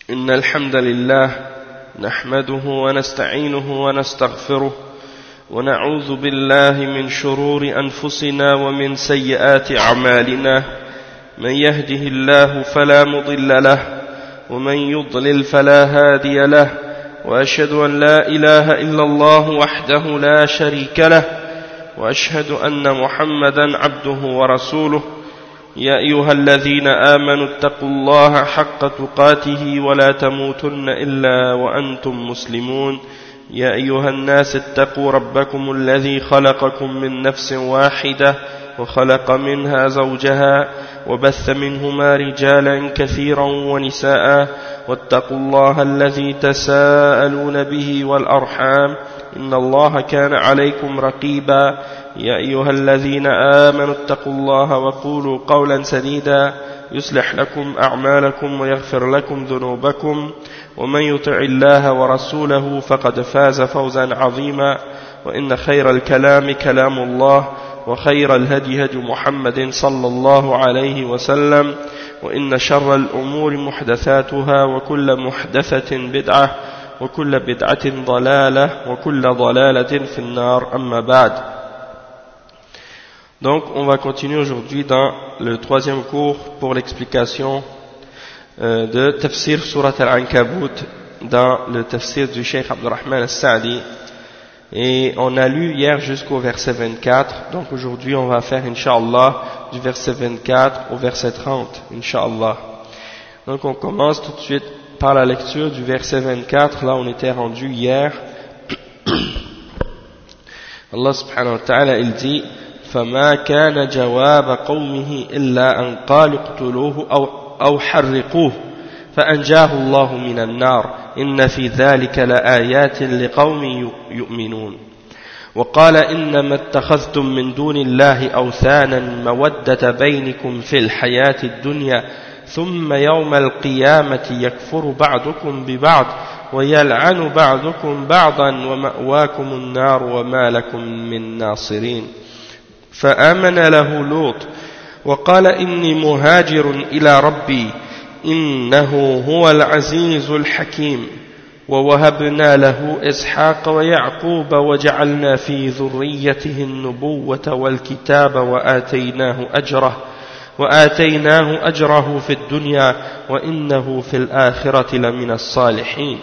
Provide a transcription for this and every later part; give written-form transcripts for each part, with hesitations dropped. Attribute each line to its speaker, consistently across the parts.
Speaker 1: إن الحمد لله نحمده ونستعينه ونستغفره ونعوذ بالله من شرور أنفسنا ومن سيئات أعمالنا من يهده الله فلا مضل له ومن يضلل فلا هادي له وأشهد أن لا إله إلا الله وحده لا شريك له وأشهد أن محمدا عبده ورسوله يا أيها الذين آمنوا اتقوا الله حق تقاته ولا تموتن إلا وأنتم مسلمون يا أيها الناس اتقوا ربكم الذي خلقكم من نفس واحدة وخلق منها زوجها وبث منهما رجالا كثيرا ونساء واتقوا الله الذي تساءلون به والأرحام إن الله كان عليكم رقيبا يا أيها الذين آمنوا اتقوا الله وقولوا قولا سديدا يصلح لكم أعمالكم ويغفر لكم ذنوبكم ومن يطع الله ورسوله فقد فاز فوزا عظيما وإن خير الكلام كلام الله وخير الهدي هدي محمد صلى الله عليه وسلم وإن شر الأمور محدثاتها وكل محدثة بدعة وكل بدعة ضلالة وكل ضلالة في النار أما بعد. Donc on va continuer aujourd'hui dans le troisième cours pour l'explication de Tafsir Surat Al-Ankabut dans le Tafsir du Cheikh Abdurrahman Al-Sa'di. Et on a lu hier jusqu'au verset 24, donc aujourd'hui on va faire Inch'Allah du verset 24 au verset 30, Inch'Allah. Donc on commence tout de suite par la lecture du verset 24, là on était rendu hier. Allah subhanahu wa ta'ala il dit فما كان جواب قومه إلا أن قالوا اقتلوه أو حرقوه فأنجاه الله من النار إن في ذلك لآيات لقوم يؤمنون وقال إنما اتخذتم من دون الله أوثانا مودة بينكم في الحياة الدنيا ثم يوم القيامة يكفر بعضكم ببعض ويلعن بعضكم بعضا ومأواكم النار وما لكم من ناصرين فآمن له لوط وقال إني مهاجر إلى ربي إنه هو العزيز الحكيم ووهبنا له إسحاق ويعقوب وجعلنا في ذريته النبوة والكتاب وآتيناه أجره في الدنيا وإنه في الآخرة لمن الصالحين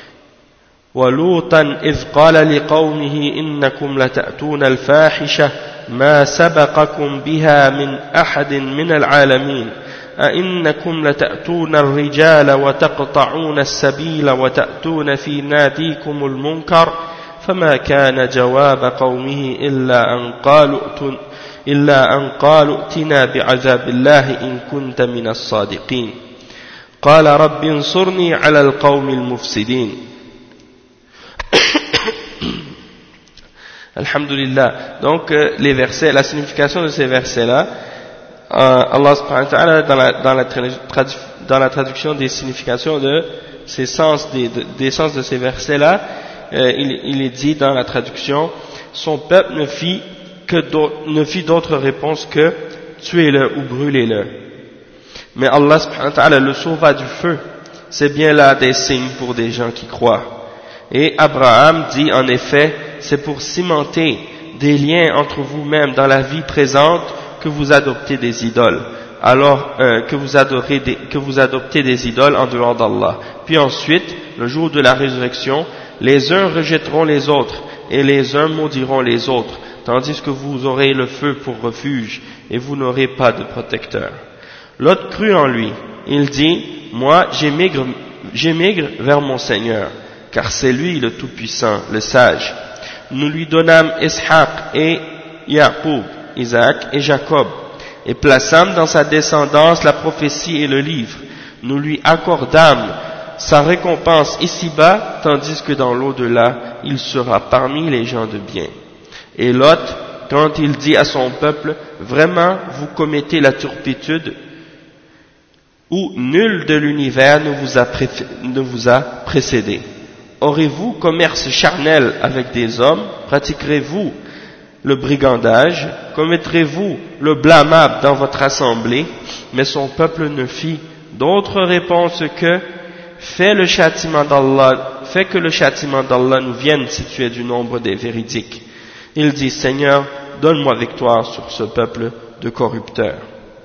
Speaker 1: ولوطا إذ قال لقومه إنكم لتأتون الفاحشة ما سبقكم بها من أحد من العالمين أئنكم لتأتون الرجال وتقطعون السبيل وتأتون في ناديكم المنكر فما كان جواب قومه إلا أن قالوا ائتنا بعذاب الله إن كنت من الصادقين قال رب انصرني على القوم المفسدين. Alhamdulillah. Donc les versets, la signification de ces versets-là, Allah subhanahu wa ta'ala dans la traduction des significations de ces sens des sens de ces versets-là, il est dit dans la traduction, son peuple ne fit d'autre réponse que tuez-le ou brûlez-le. Mais Allah subhanahu wa ta'ala le sauva du feu. C'est bien là des signes pour des gens qui croient. Et Abraham dit en effet, c'est pour cimenter des liens entre vous-mêmes dans la vie présente que vous adoptez des idoles, alors que vous adoptez des idoles en dehors d'Allah. Puis ensuite, le jour de la résurrection, les uns rejetteront les autres et les uns maudiront les autres, tandis que vous aurez le feu pour refuge et vous n'aurez pas de protecteur. L'autre crut en lui. Il dit, moi j'émigre vers mon Seigneur, car c'est lui le Tout-Puissant, le Sage. Nous lui donnâmes Ishaq et Yaqub, Isaac et Jacob, et plaçâmes dans sa descendance la prophétie et le livre. Nous lui accordâmes sa récompense ici-bas, tandis que dans l'au-delà, il sera parmi les gens de bien. Et Lot, quand il dit à son peuple, vraiment, vous commettez la turpitude, où nul de l'univers ne vous a précédé. Aurez-vous commerce charnel avec des hommes? Pratiquerez-vous le brigandage? Commettrez-vous le blâmable dans votre assemblée? Mais son peuple ne fit d'autre réponse que fais que le châtiment d'Allah nous vienne si tu es du nombre des véridiques. Il dit, Seigneur, donne-moi victoire sur ce peuple de corrupteurs.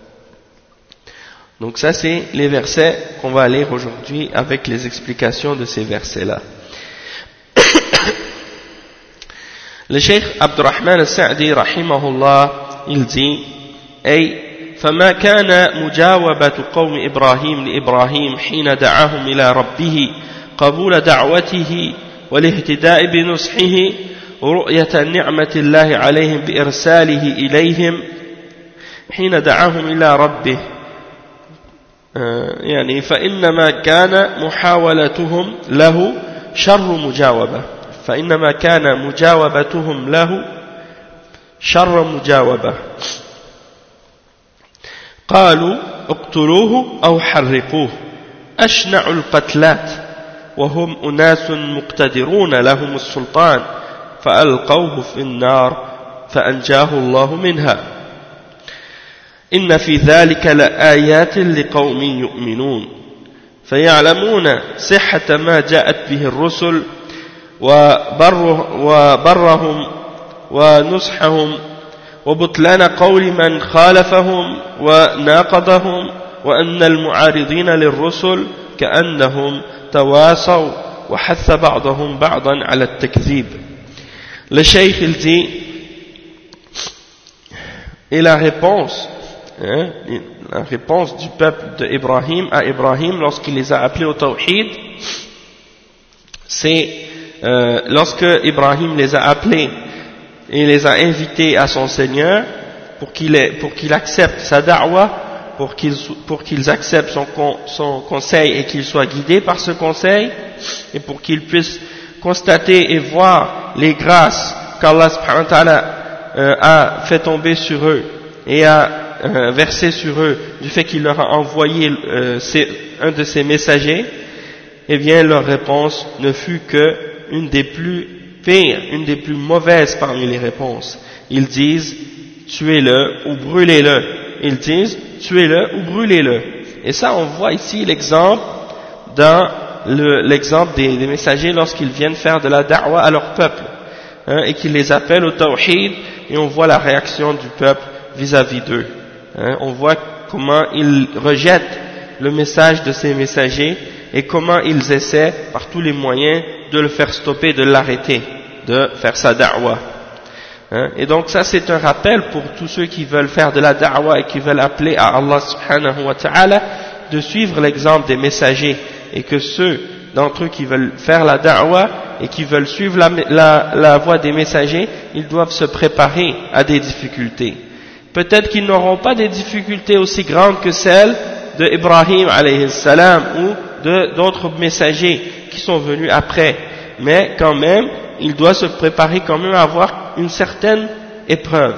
Speaker 1: Donc ça, c'est les versets qu'on va lire aujourd'hui avec les explications de ces versets-là. Le Cheikh Abdurrahman al-Sa'di, rahimahullah, il dit, فما كان مجاوبة قوم إبراهيم لإبراهيم حين دعاهم إلى ربه قبول دعوته والاهتداء بنصحه ورؤية نعمة الله عليهم بإرساله إليهم حين دعاهم إلى ربه يعني فإنما كان محاولتهم له شر مجاوبة فإنما كان مجاوبتهم له شر مجاوبة قالوا اقتلوه أو حرقوه أشنع القتلات وهم أناس مقتدرون لهم السلطان فألقوه في النار فأنجاه الله منها إن في ذلك لآيات لقوم يؤمنون فيعلمون صحة ما جاءت به الرسل وبرهم ونصحهم وبطلان قول من خالفهم وناقضهم وأن المعارضين للرسل كأنهم تواصوا وحث بعضهم بعضا على التكذيب. Le Cheikh il dit, et la réponse du peuple d'Ibrahim à Ibrahim lorsqu'il les a appelés au tawhid, c'est lorsque Ibrahim les a appelés et les a invités à son Seigneur pour qu'il accepte sa da'wa, pour qu'ils acceptent son conseil et qu'ils soient guidés par ce conseil, et pour qu'ils puissent constater et voir les grâces qu'Allah subhanahu wa ta'ala a fait tomber sur eux et a versé sur eux du fait qu'il leur a envoyé un de ses messagers, eh bien leur réponse ne fut que une des plus pires, une des plus mauvaises parmi les réponses. Ils disent tuez-le ou brûlez-le. Ils disent tuez-le ou brûlez-le. Et ça, on voit ici l'exemple dans l'exemple des messagers lorsqu'ils viennent faire de la da'wa à leur peuple, et qu'ils les appellent au tawhid, et on voit la réaction du peuple vis-à-vis d'eux. On voit comment ils rejettent le message de ces messagers et comment ils essaient par tous les moyens de le faire stopper, de l'arrêter, de faire sa da'wa. Et donc ça c'est un rappel pour tous ceux qui veulent faire de la da'wa et qui veulent appeler à Allah subhanahu wa ta'ala de suivre l'exemple des messagers, et que ceux d'entre eux qui veulent faire la da'wa et qui veulent suivre la voie des messagers, ils doivent se préparer à des difficultés. Peut-être qu'ils n'auront pas des difficultés aussi grandes que celles de Ibrahim alayhi salam ou d'autres messagers qui sont venus après, mais quand même il doit se préparer quand même à avoir une certaine épreuve.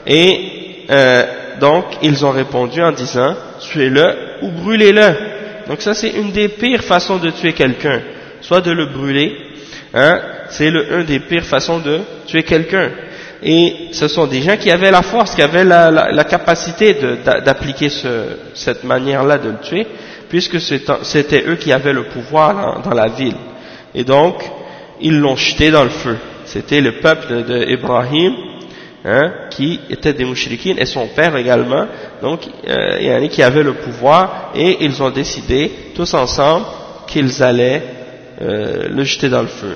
Speaker 1: Et donc ils ont répondu en disant tuez-le ou brûlez-le. Donc ça c'est une des pires façons de tuer quelqu'un, soit de le brûler, c'est une des pires façons de tuer quelqu'un. Et ce sont des gens qui avaient la force, qui avaient la capacité d'appliquer cette manière-là de le tuer, puisque c'était eux qui avaient le pouvoir dans la ville. Et donc, ils l'ont jeté dans le feu. C'était le peuple d'Ibrahim, qui était des mouchriquines, et son père également, donc il y en a qui avaient le pouvoir, et ils ont décidé, tous ensemble, qu'ils allaient le jeter dans le feu.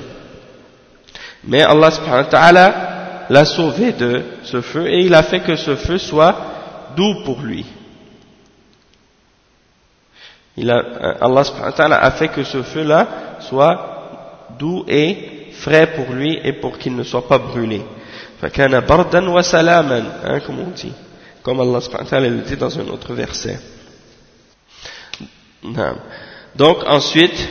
Speaker 1: Mais Allah subhanahu wa ta'ala l'a sauvé de ce feu, et il a fait que ce feu soit doux pour lui. Allah subhanahu wa ta'ala a fait que ce feu-là soit doux et frais pour lui, et pour qu'il ne soit pas brûlé. فَكَانَ بَرْدًا وَسَلَامًا, comme on dit, comme Allah subhanahu wa ta'ala le dit dans un autre verset. Donc ensuite,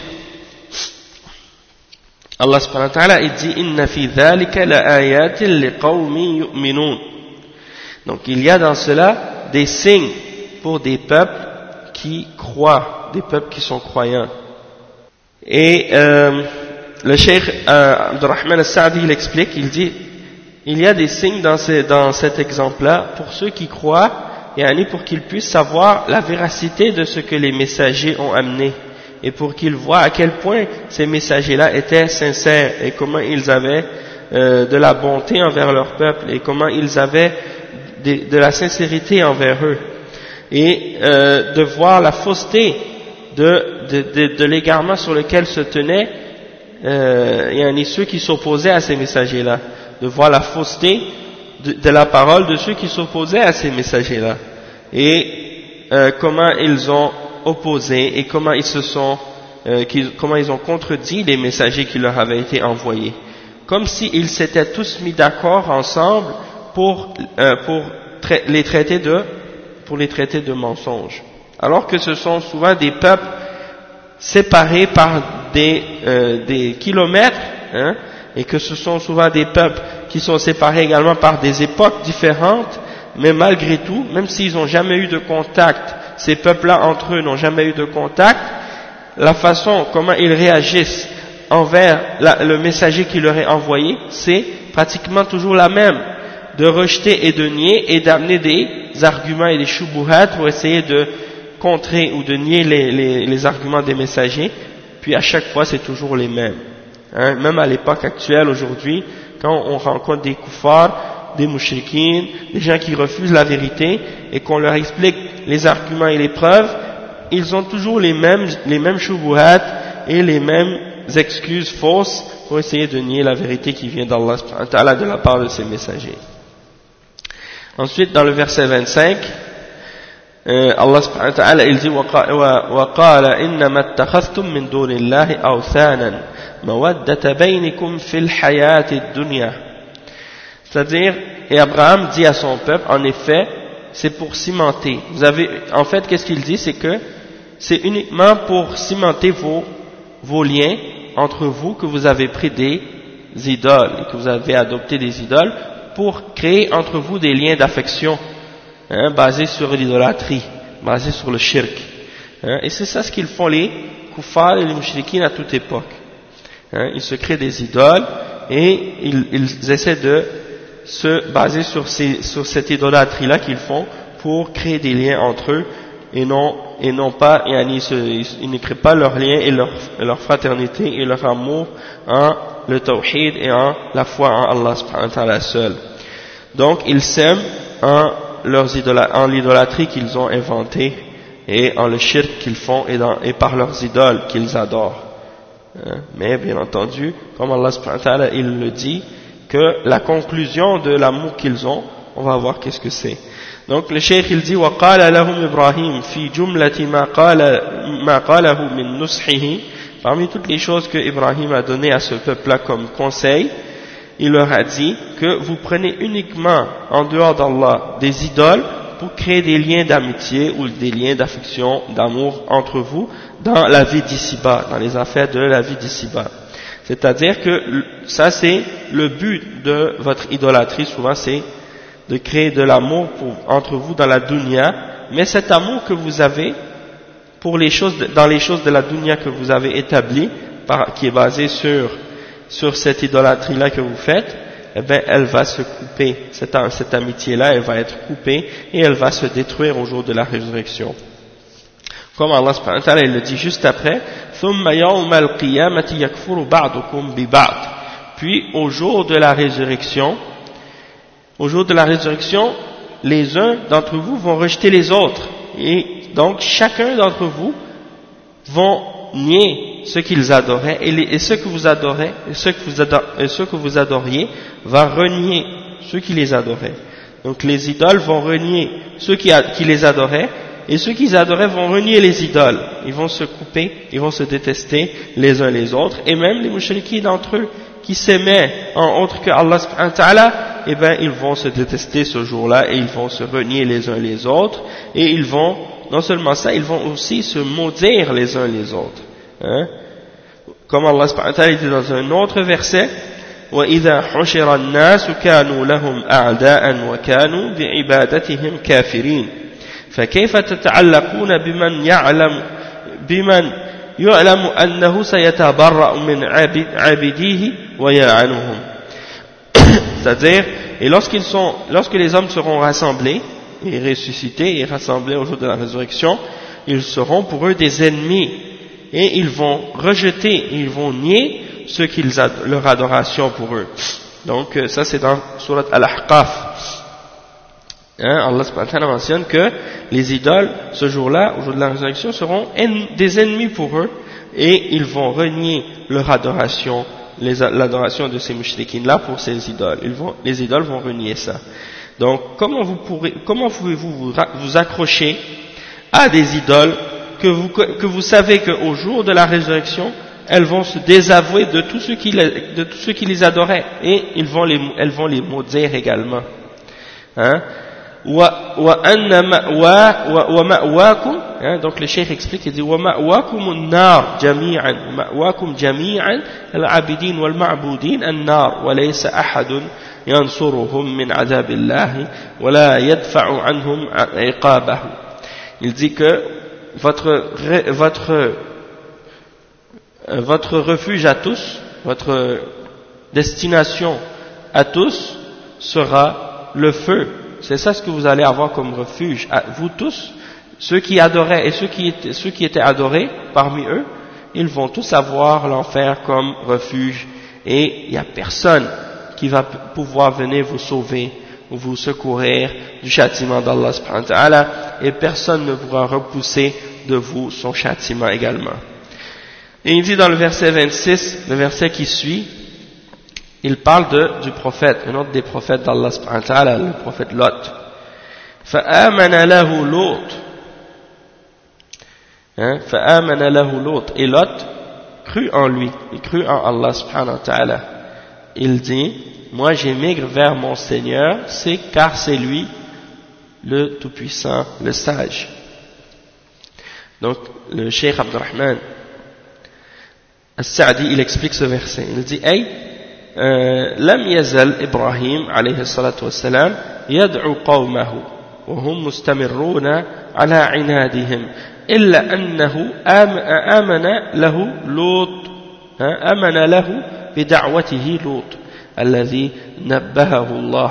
Speaker 1: Allah subhanahu wa ta'ala il dit inna fi dhalika la ayatin liqawmin yu'minun. Donc il y a dans cela des signes pour des peuples qui croient, des peuples qui sont croyants. Et le Cheikh Abdurrahman al-Sa'di il explique, il dit il y a des signes dans cet exemple-là pour ceux qui croient, et pour qu'ils puissent savoir la véracité de ce que les messagers ont amené, et pour qu'ils voient à quel point ces messagers-là étaient sincères et comment ils avaient de la bonté envers leur peuple et comment ils avaient de la sincérité envers eux, et de voir la fausseté de l'égarement sur lequel se tenaient ceux qui s'opposaient à ces messagers-là, de voir la fausseté de la parole de ceux qui s'opposaient à ces messagers-là, et comment ils ont opposé et comment comment ils ont contredit les messagers qui leur avaient été envoyés, comme s'ils s'étaient tous mis d'accord ensemble pour les traiter de mensonges, alors que ce sont souvent des peuples séparés par des kilomètres, hein, et que ce sont souvent des peuples qui sont séparés également par des époques différentes, mais malgré tout, même s'ils n'ont jamais eu de contact, ces peuples-là entre eux n'ont jamais eu de contact, la façon comment ils réagissent envers le messager qui leur est envoyé, c'est pratiquement toujours la même, de rejeter et de nier et d'amener des arguments et des shubuhat pour essayer de contrer ou de nier les arguments des messagers, puis à chaque fois c'est toujours les mêmes. Hein, même à l'époque actuelle, aujourd'hui, quand on rencontre des kuffars, des mushrikines, des gens qui refusent la vérité, et qu'on leur explique les arguments et les preuves, ils ont toujours les mêmes shubuhat et les mêmes excuses fausses pour essayer de nier la vérité qui vient d'Allah subhanahu wa ta'ala de la part de ses messagers. Ensuite, dans le verset 25, Allah subhanahu wa ta'ala, il dit وَقَالَ إِنَّمَا اتَّخَذْتُم مِّن دُونِ اللَّهِ أَوْثَانًا مَوَدَّةَ بَيْنِكُمْ فِي الْحَيَاةِ الدُّنْيَا. C'est-à-dire, et Abraham dit à son peuple, en effet, c'est pour cimenter. En fait, qu'est-ce qu'il dit? C'est que c'est uniquement pour cimenter vos liens entre vous que vous avez pris des idoles, et que vous avez adopté des idoles, pour créer entre vous des liens d'affection, hein, basés sur l'idolâtrie, basés sur le shirk. Hein, et c'est ça ce qu'ils font les kuffars et les mushrikines à toute époque. Hein, ils se créent des idoles et ils essaient de se baser sur cette idolâtrie-là qu'ils font pour créer des liens entre eux et non pas, ils ne créent pas leurs liens et leur fraternité et leur amour en le tawhid et en la foi en Allah subhanahu wa ta'ala seul. Donc ils s'aiment en l'idolâtrie qu'ils ont inventée et en le shirk qu'ils font et par leurs idoles qu'ils adorent. Mais bien entendu, comme Allah subhanahu wa ta'ala il le dit, que la conclusion de l'amour qu'ils ont, on va voir qu'est-ce que c'est. Donc le cheikh il dit وَقَالَ لَهُمْ إِبْرَاهِيمُ فِي جُمْلَةِ مَا قَالَهُ مِنْ نُصْحِهِ. Parmi toutes les choses que Ibrahim a donné à ce peuple-là comme conseil, il leur a dit que vous prenez uniquement en dehors d'Allah des idoles pour créer des liens d'amitié ou des liens d'affection, d'amour entre vous dans la vie d'ici-bas, dans les affaires de la vie d'ici-bas. C'est-à-dire que ça c'est le but de votre idolâtrie, souvent c'est de créer de l'amour entre vous dans la dunya, mais cet amour que vous avez dans les choses de la dunya que vous avez établi, qui est basé sur cette idolâtrie-là que vous faites, eh bien, elle va se couper, cette amitié-là, elle va être coupée et elle va se détruire au jour de la résurrection. Comme Allah subhanahu wa ta'ala, il le dit juste après, ثُمَّ يَوْمَ الْقِيَامَةِ يَكْفُرُ بَعْضُكُمْ بِبَعْضٍ. Puis, au jour de la résurrection, les uns d'entre vous vont rejeter les autres. Et donc, chacun d'entre vous vont nier ce qu'ils adoraient, et ce que vous adorez, et ce que vous adoriez va renier ceux qui les adoraient. Donc, les idoles vont renier ceux qui les adoraient, et ceux qui les adoraient vont renier les idoles. Ils vont se couper, ils vont se détester les uns les autres, et même les mushrikis d'entre eux, qui s'aimaient en autre que Allah subhanahu wa ta'ala, eh ben, ils vont se détester ce jour-là, et ils vont se renier les uns les autres, et ils vont, non seulement ça, ils vont aussi se maudire les uns les autres. Hein? Comme Allah subhanahu wa ta'ala dit dans un autre verset, وَإِذَا حُشِرَ النَّاسُ كَانُوا لَهُمْ أَعْدَاءً وَكَانُوا بِعِبَادَتِهِمْ كَافِرِينَ فكيف تتعلقون بمن يعلم أنه سيتبرأ من عبيده ويلعنهم. C'est-à-dire, et lorsque les hommes seront rassemblés et ressuscités et rassemblés au jour de la résurrection, ils seront pour eux des ennemis, et ils vont rejeter, ils vont nier leur adoration pour eux. Donc ça c'est dans Surat Al-Ahqaf. Allah subhanahu wa ta'ala mentionne que les idoles, ce jour-là, au jour de la résurrection, seront des ennemis pour eux, et ils vont renier leur adoration, l'adoration de ces mushrikines-là pour ces idoles. Les idoles vont renier ça. Donc, comment pouvez-vous vous accrocher à des idoles que vous savez qu'au jour de la résurrection, elles vont se désavouer de tous ceux qui les adoraient, et elles vont les maudire également. Donc le cheikh explique, il dit وَمَأْوَاكُمُ النَّارِ جَمِيعًا مَأْوَاكُمْ جَمِيعًا الْعَابِدِينَ وَالْمَعْبُودِينَ النَّارِ وَلَيْسَ أَحَدٌ يَنْصُرُهُم مِّنْ عَذَابِ اللَّهِ وَلَا يَدْفَعُ عَنْهُمْ عِقَابَهُ. Il dit que votre refuge à tous, votre destination à tous sera le feu. C'est ça ce que vous allez avoir comme refuge, vous tous, ceux qui adoraient et ceux qui étaient adorés parmi eux, ils vont tous avoir l'enfer comme refuge, et il n'y a personne qui va pouvoir venir vous sauver ou vous secourir du châtiment d'Allah subhanahu wa ta'ala, et personne ne pourra repousser de vous son châtiment également. Et il dit dans le verset 26, le verset qui suit, il parle du prophète, un autre des prophètes d'Allah subhanahu wa ta'ala, le prophète Lot. فَآمَنَ لَهُ لُوطٌ. فَآمَنَ لَهُ لُوطٌ. Et Lot crut en lui, il crut en Allah subhanahu wa ta'ala. Il dit, moi j'émigre vers mon Seigneur, car c'est lui le Tout-Puissant, le Sage. Donc le Cheikh Abdurrahman As-Sa'di, il explique ce verset. Il dit, لم يزل إبراهيم عليه الصلاة والسلام يدعو قومه وهم مستمرون على عنادهم إلا أنه آمن له بدعوته لوط الذي نبأه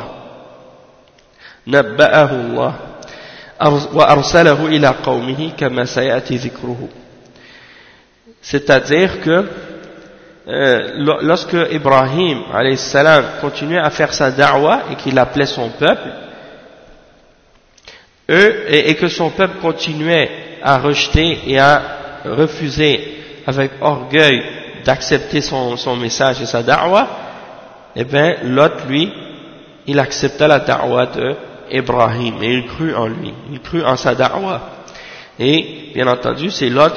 Speaker 1: الله وأرسله إلى قومه كما سيأتي ذكره. C'est-à-dire que lorsque Ibrahim alayhi salam continuait à faire sa da'wa et qu'il appelait son peuple, et que son peuple continuait à rejeter et à refuser avec orgueil d'accepter son message et sa da'wa, eh bien Lot lui, il accepta la da'wa de Ibrahim et il crut en lui, il crut en sa da'wa. Et bien entendu, c'est Lot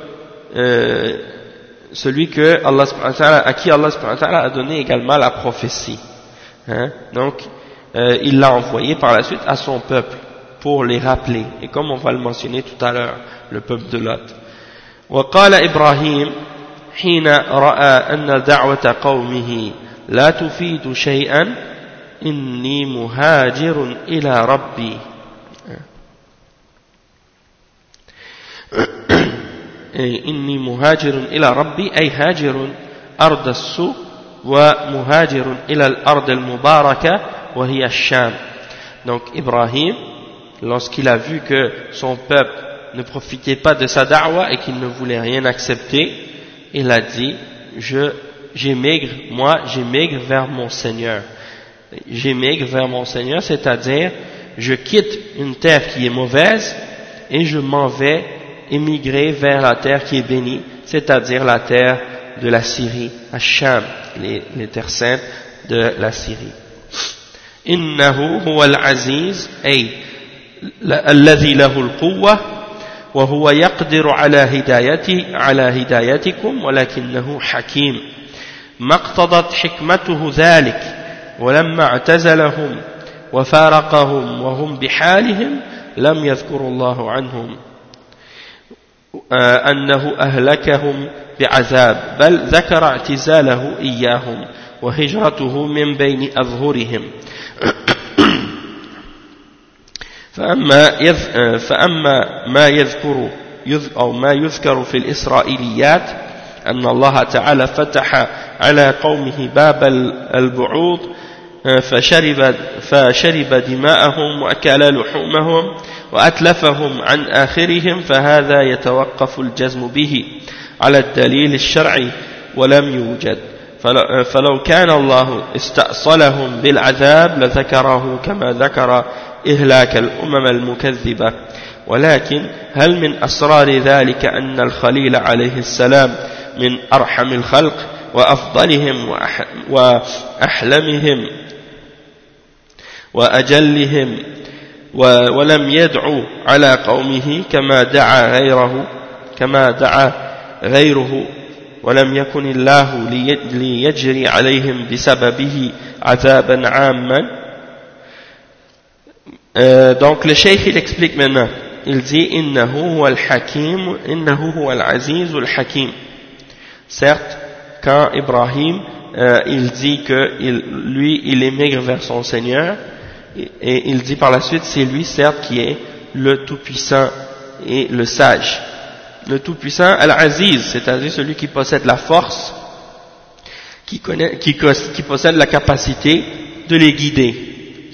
Speaker 1: celui que Allah subhanahu wa ta'ala, à qui Allah subhanahu wa ta'ala a donné également la prophétie. Donc, il l'a envoyé par la suite à son peuple pour les rappeler. Et comme on va le mentionner tout à l'heure, le peuple de Lot. وقال إبراهيم حين رأى أن دعوة قومه لا تفيد شيئا إني مهاجر إلى ربي. إني مهاجر إلى ربي أي هاجر أرض السوء ومهاجر إلى الأرض المباركة وهي الشام. Donc Ibrahim, lorsqu'il a vu que son peuple ne profitait pas de sa da'wa et qu'il ne voulait rien accepter, il a dit, j'émigre vers mon Seigneur. J'émigre vers mon Seigneur, c'est-à-dire je quitte une terre qui est mauvaise et je m'en vais émigrer vers la terre qui est bénie, c'est-à-dire la terre de la Syrie, Ash-Sham, les terres saintes de la Syrie. Innahu huwa al-aziz ay alladhi lahu al-quwwa wa huwa yaqdiru ala hidayatikum walakinnahu hakim. Maqtadat hikmatuhu dhalik ولما اعتزلهم وفارقهم وهم بحالهم لم يذكر الله عنهم أنه أهلكهم بعذاب بل ذكر اعتزاله إياهم وهجرته من بين أظهرهم. فأما ما يذكر في الإسرائيليات أن الله تعالى فتح على قومه باب البعوض فشرب دماءهم وأكل لحومهم وأتلفهم عن آخرهم فهذا يتوقف الجزم به على الدليل الشرعي ولم يوجد فلو كان الله استأصلهم بالعذاب لذكره كما ذكر إهلاك الأمم المكذبة ولكن هل من أسرار ذلك أن الخليل عليه السلام من أرحم الخلق وأفضلهم وأحلمهم وأجلهم ولم يدعو على قومه كما دعا غيره ولم يكن الله ليجري عليهم بسببه عذابا عاما. Donc le cheikh il explique maintenant, il dit innahu huwa al-hakim, innahu huwa al-aziz al-hakim. Certes, quand Ibrahim il dit que lui il émigre vers son Seigneur, et il dit par la suite c'est lui certes qui est le tout-puissant et le sage. Le tout-puissant al-aziz, c'est-à-dire celui qui possède la force, qui possède la capacité de les guider,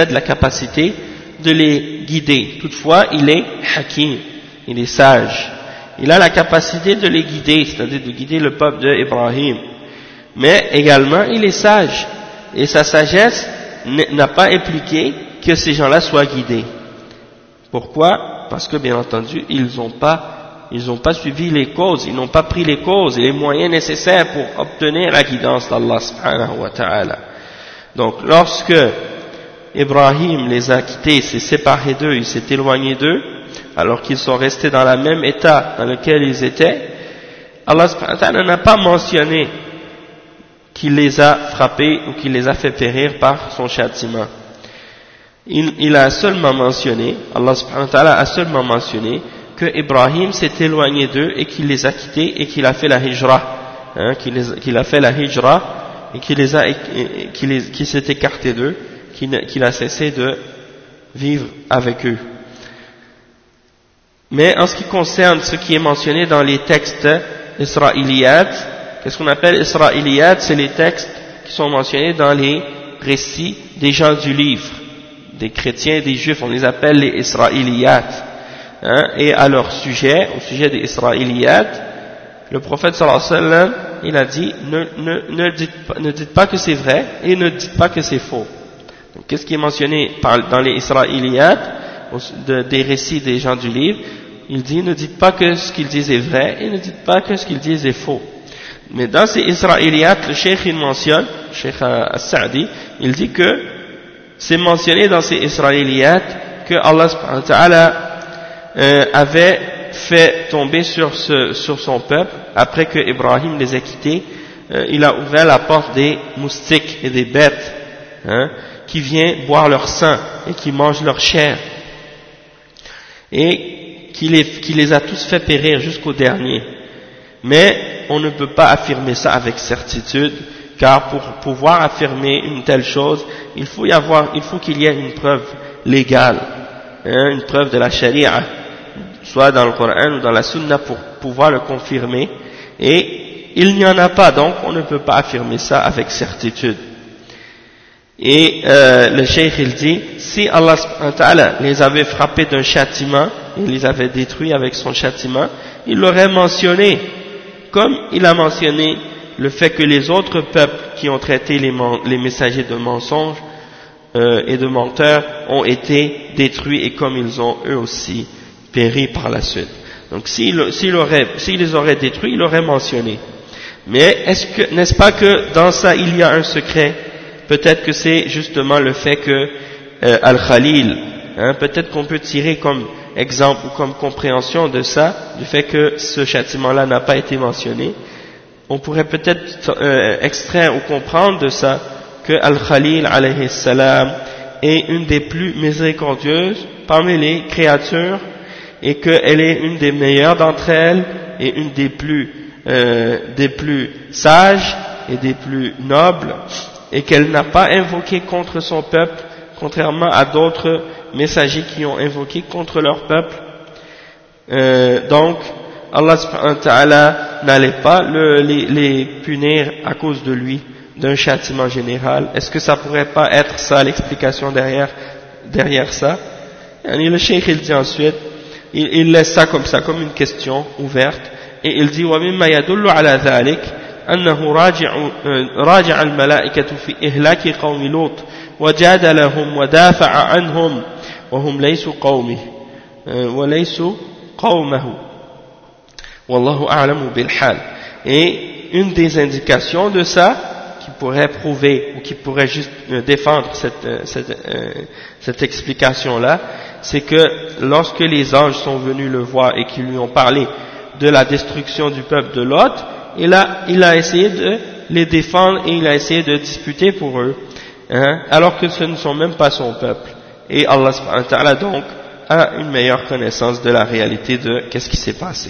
Speaker 1: Toutefois, il est hakim, il est sage. Il a la capacité de les guider, c'est-à-dire de guider le peuple d'Ibrahim. Mais également, il est sage. Et sa sagesse n'a pas impliqué que ces gens-là soient guidés. Pourquoi? Parce que, bien entendu, ils n'ont pas suivi les causes, ils n'ont pas pris les causes et les moyens nécessaires pour obtenir la guidance d'Allah subhanahu wa ta'ala. Donc, lorsque Ibrahim les a quittés, s'est séparé d'eux, il s'est éloigné d'eux, alors qu'ils sont restés dans le même état dans lequel ils étaient, Allah subhanahu wa ta'ala n'a pas mentionné qu'il les a frappés ou qu'il les a fait périr par son châtiment. Il a seulement mentionné, Allah subhanahu wa ta'ala a seulement mentionné que Ibrahim s'est éloigné d'eux et qu'il les a quittés et qu'il a fait la hijra, qu'il a fait la hijra et qu'il s'est écarté d'eux, qu'il a cessé de vivre avec eux. Mais en ce qui concerne ce qui est mentionné dans les textes israéliyat, qu'est-ce qu'on appelle israéliyat? C'est les textes qui sont mentionnés dans les récits des gens du livre, des chrétiens et des juifs, on les appelle les israéliyat. Et à leur sujet, au sujet des israéliyat, le prophète sallallahu alayhi wa sallam, il a dit ne dites pas que c'est vrai et ne dites pas que c'est faux. Donc, qu'est-ce qui est mentionné dans les israéliyat, des récits des gens du livre? Il dit ne dites pas que ce qu'ils disent est vrai et ne dites pas que ce qu'ils disent est faux. Mais dans ces israéliyat, le cheikh il mentionne, le cheikh As-Sa'di, il dit que c'est mentionné dans ces israéliyat que Allah subhanahu wa ta'ala avait fait tomber sur son peuple, après que Ibrahim les a quittés, il a ouvert la porte des moustiques et des bêtes, qui viennent boire leur sang et qui mangent leur chair, et qui les a tous fait périr jusqu'au dernier. Mais on ne peut pas affirmer ça avec certitude, car pour pouvoir affirmer une telle chose, il faut qu'il y ait une preuve légale, une preuve de la charia, soit dans le Coran ou dans la Sunna, pour pouvoir le confirmer, et il n'y en a pas, donc on ne peut pas affirmer ça avec certitude. Et le cheikh il dit, si Allah subhanahu wa ta'ala les avait frappés d'un châtiment, il les avait détruits avec son châtiment, il l'aurait mentionné, comme il a mentionné le fait que les autres peuples qui ont traité les messagers de mensonges et de menteurs ont été détruits, et comme ils ont eux aussi péri par la suite. Donc s'il les aurait détruits, il l'aurait mentionné. Mais n'est-ce pas que dans ça il y a un secret? Peut-être que c'est justement le fait que Al-Khalil, peut-être qu'on peut tirer comme exemple ou comme compréhension de ça, du fait que ce châtiment-là n'a pas été mentionné. On pourrait peut-être extraire ou comprendre de ça que Al-Khalil alayhi salam est une des plus miséricordieuses parmi les créatures, et qu'elle est une des meilleures d'entre elles et une des plus sages et des plus nobles, et qu'elle n'a pas invoqué contre son peuple, contrairement à d'autres messagers qui ont invoqué contre leur peuple. Donc Allah subhanahu wa ta'ala n'allait pas les punir à cause de lui d'un châtiment général. Est-ce que ça pourrait pas être ça l'explication derrière ça? Et le cheikh il dit ensuite, il laisse ça, comme une question ouverte, et il dit وَمِمَّا يَدُلُّ عَلَى ذَلِكَ أَنَّهُ راجع الملائكة في إهلاك قوم لوط وجادلهم ودافع عنهم وهم ليسوا قومه وليسوا قومه والله أعلم بالحال. Et une des indications de ça qui pourrait prouver ou qui pourrait juste défendre cette explication-là, c'est que lorsque les anges sont venus le voir et qu'ils lui ont parlé de la destruction du peuple de Lot, il a essayé de les défendre et il a essayé de disputer pour eux, hein, alors que ce ne sont même pas son peuple. Et Allah subhanahu wa ta'ala donc a une meilleure connaissance de la réalité de qu'est-ce qui s'est passé.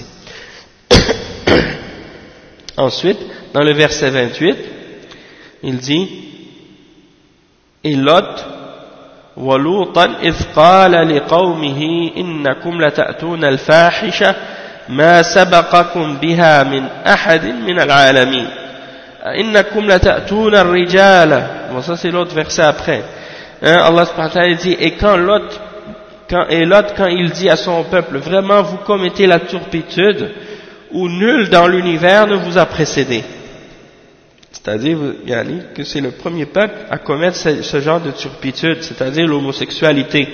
Speaker 1: Ensuite, dans le verset 28, il dit et Lot وَلُوطًا إِذْ قَالَ لِقَوْمِهِ إِنَّكُمْ لَتَأْتُونَ الْفَاحِشَةَ مَا سَبَقَكُمْ بِهَا مِنْ أَحَدٍ مِنَ الْعَالَمِينَ إِنَّكُمْ لَتَأْتُونَ الرِّجَالَ. Bon, ça c'est l'autre verset après. Hein, Allah subhanahu wa ta'ala dit, et quand Lot, quand il dit à son peuple, vraiment vous commettez la turpitude, où nul dans l'univers ne vous a précédé. C'est-à-dire que c'est le premier peuple à commettre ce genre de turpitude, c'est-à-dire l'homosexualité.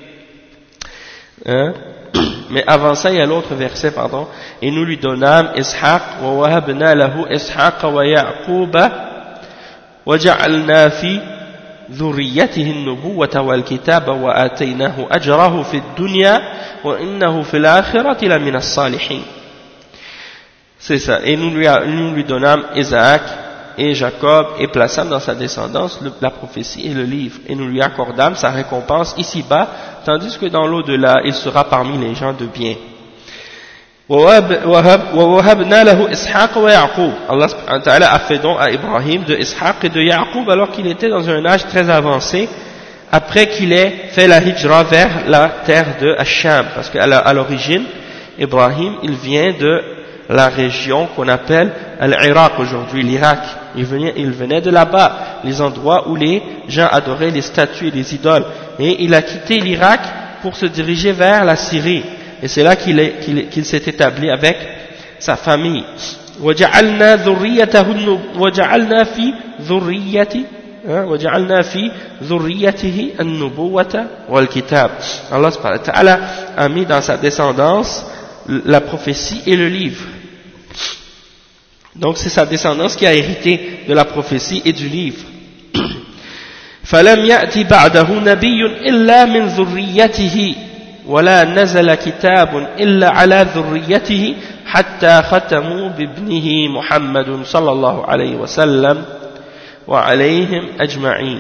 Speaker 1: Hein? Mais avant ça, il y a l'autre verset, pardon. Et nous lui donnâmes Ishaq, wa wahabna lahu Ishaq wa Ya'quba, wa ja'alna fi dhurriyyatihi an-nubuwwata wal kitaba wa ataynahu ajrahu fi ad-dunya wa innahu fil akhirati la min as-salihin. C'est ça. Et nous lui donnâmes Isaac et Jacob et plaçâmes dans sa descendance la prophétie et le livre, et nous lui accordâmes sa récompense ici-bas, tandis que dans l'au-delà il sera parmi les gens de bien. Allah subhanahu wa ta'ala a fait don à Ibrahim de Ishaq et de Ya'qub alors qu'il était dans un âge très avancé, après qu'il ait fait la hijra vers la terre de Hacham, parce qu'à l'origine Ibrahim il vient de la région qu'on appelle l'Irak aujourd'hui, l'Irak. Il venait de là-bas, les endroits où les gens adoraient les statues et les idoles. Et il a quitté l'Irak pour se diriger vers la Syrie. Et c'est là qu'il s'est établi avec sa famille. وَجَعَلْنَا فِي ذُرِّيَّتِهِ النُّبُوَّةَ وَالْكِتَابَ. Allah subhanahu wa ta'ala a mis dans sa descendance la prophétie et le livre. Donc c'est sa descendance qui a hérité de la prophétie et du livre. فَلَمْ يَأْتِ بَعْدَهُ نَبِيٌّ إِلَّا مِنْ ذُرِّيَّتِهِ وَلَا نَزَلَ كِتَابٌ إِلَّا عَلَى ذُرِّيَّتِهِ حَتَّى خَتَمُوا بِابْنِهِ مُحَمَّدٌ صلى الله عليه وسلم وعليهم أجمعين.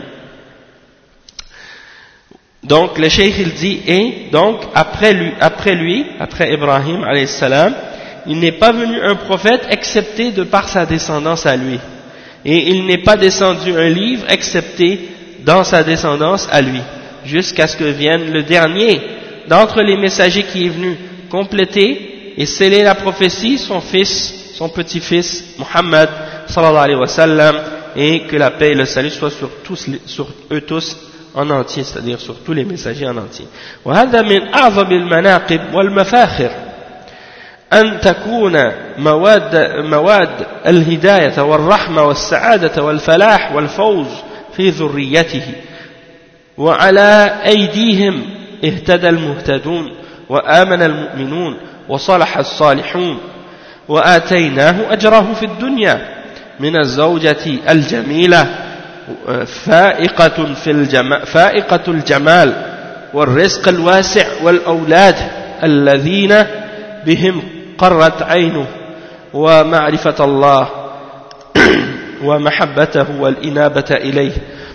Speaker 1: Donc le cheikh il dit, et donc après Ibrahim alayhi salam, il n'est pas venu un prophète excepté de par sa descendance à lui, et il n'est pas descendu un livre excepté dans sa descendance à lui, jusqu'à ce que vienne le dernier d'entre les messagers qui est venu compléter et sceller la prophétie, son petit-fils Muhammad sallallahu alayhi wa sallam, et que la paix et le salut soient sur eux tous en entier, c'est-à-dire sur tous les messagers en entier. وهذا من أعظم المناقب والمفاخر أن تكون مواد الهداية والرحمة والسعادة والفلاح والفوز في ذريته وعلى أيديهم اهتدى المهتدون وآمن المؤمنون وصلح الصالحون وآتيناه أجره في الدنيا من الزوجة الجميلة فائقة الجمال والرزق الواسع والأولاد الذين بهم قرت عينه ومعرفة الله ومحبته والإنابة إليه.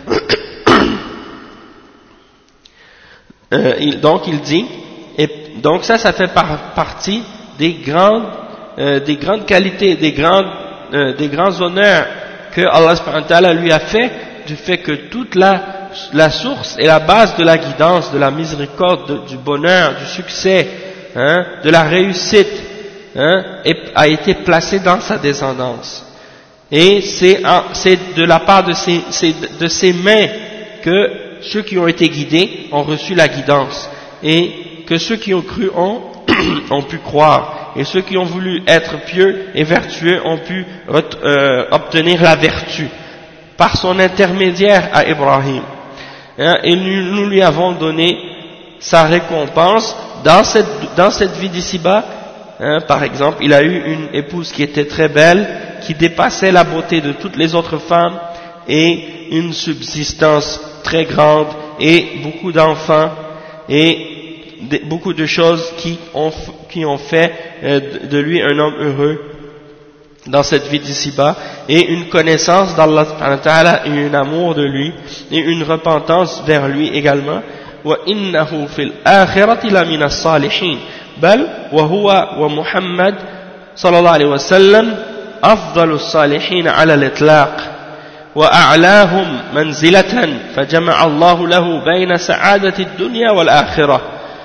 Speaker 1: Donc il dit, et donc ça fait partie des grandes qualités, des grands honneurs que Allah subhanahu wa ta'ala lui a fait, du fait que toute la source et la base de la guidance, de la miséricorde, du bonheur, du succès, hein, de la réussite, hein, a été placée dans sa descendance. Et c'est de la part de ses mains que ceux qui ont été guidés ont reçu la guidance. et que ceux qui ont cru ont pu croire, et ceux qui ont voulu être pieux et vertueux ont pu obtenir la vertu par son intermédiaire à Ibrahim. Et nous lui avons donné sa récompense dans cette vie d'ici-bas. Par exemple, il a eu une épouse qui était très belle, qui dépassait la beauté de toutes les autres femmes, et une subsistance très grande, et beaucoup d'enfants, et beaucoup de choses qui ont fait de lui un homme heureux dans cette vie d'ici-bas, et une connaissance d'Allah subhanahu wa ta'ala, et un amour de lui, et une repentance vers lui également. وَإِنَّهُ فِي الْآخِرَةِ لَمِنَ الصَّالِحِينَ بل وهو ومحمد صلى الله عليه وسلم أفضل الصالحين على الإطلاق وأعلاهم منزلة فجمع الله له بين سعادة الدنيا والآخرة.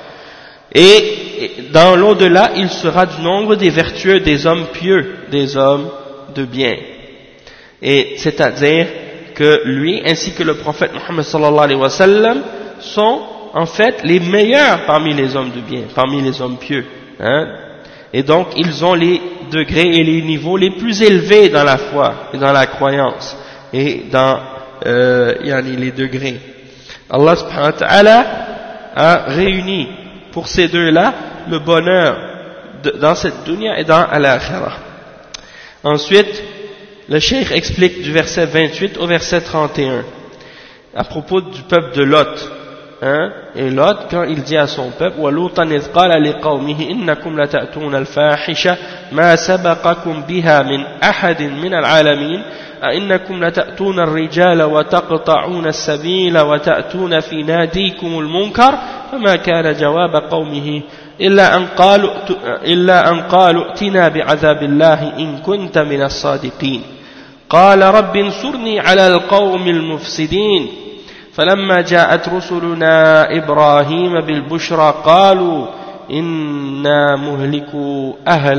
Speaker 1: Et dans l'au-delà, il sera du nombre des vertueux, des hommes pieux, des hommes de bien. Et c'est-à-dire que lui, ainsi que le prophète Muhammad sallallahu alayhi wa sallam, sont en fait les meilleurs parmi les hommes de bien, parmi les hommes pieux. Et donc, ils ont les degrés et les niveaux les plus élevés dans la foi et dans la croyance et dans les degrés. Allah subhanahu wa ta'ala a réuni pour ces deux-là le bonheur dans cette dunya et dans l'akhirah. Ensuite, le cheikh explique du verset 28 au verset 31 à propos du peuple de Lot. Et Lot, quand il dit à son peuple, وَلُوطًا إِذْ قَالَ لِقَوْمِهِ إِنَّكُمْ لَتَأْتُونَ الْفَاحِشَةَ مَا سَبَقَكُمْ بِهَا مِنْ أَحَدٍ مِنَ الْعَالَمِينَ أَإِنَّكُمْ لَتَأْتُونَ الرِّجَالَ وَتَقْطَعُونَ السَّبِيلَ وَتَأْتُونَ فِي نَادِيكُمُ الْمُنكَرَ فَمَا كَانَ جَوَابَ قَوْمِهِ إِلَّا أَنْ قَالُوا ائْتِنَا بِعَذَابِ اللَّهِ إِنْ كُنْتَ مِنَ الصَّادِقِينَ قَالَ رَبِّ انصُرْنِي عَلَى الْقَوْمِ الْمُفْسِدِينَ فلما جاءت رسلنا إبراهيم بالبشرى قالوا إنا مهلكوا أهل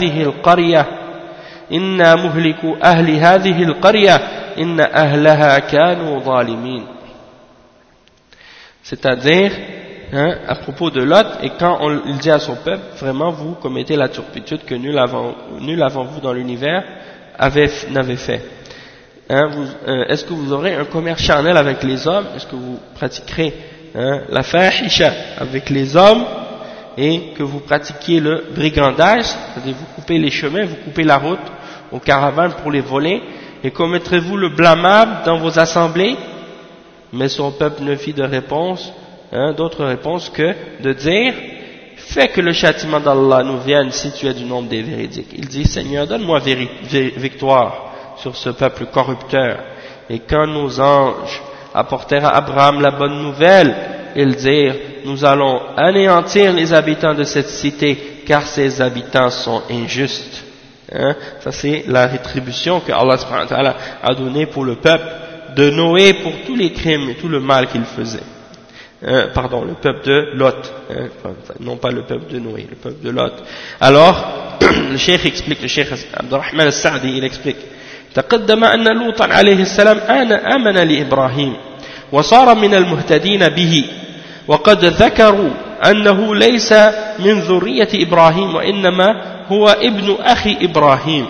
Speaker 1: هذه القرية إن أهلها كانوا ظالمين. C'est-à-dire, à propos de Lot, et quand il dit à son peuple, vraiment vous commettez la turpitude que nul avant vous dans l'univers n'avait fait. Est-ce que vous aurez un commerce charnel avec les hommes? Est-ce que vous pratiquerez la fahisha avec les hommes et que vous pratiquiez le brigandage, c'est-à-dire vous coupez les chemins, vous coupez la route aux caravanes pour les voler, et commettrez-vous le blâmable dans vos assemblées? Mais son peuple ne fit de réponse, d'autre réponse que de dire: fais que le châtiment d'Allah nous vienne si tu es du nombre des véridiques. Il dit: Seigneur, donne-moi victoire sur ce peuple corrupteur. Et quand nos anges apportèrent à Abraham la bonne nouvelle, ils dirent: nous allons anéantir les habitants de cette cité, car ses habitants sont injustes. Ça c'est la rétribution que Allah subhanahu wa ta'ala a donnée pour le peuple de Noé pour tous les crimes et tout le mal qu'il faisait. Pardon, le peuple de Lot, non pas le peuple de Noé, le peuple de Lot. Alors, le cheikh explique, le cheikh Abdurrahman al-Sa'di, il explique: تقدم أن لوطا عليه السلام آمن لإبراهيم وصار من المهتدين به، وقد ذكروا أنه ليس من ذرية إبراهيم وإنما هو ابن أخي إبراهيم.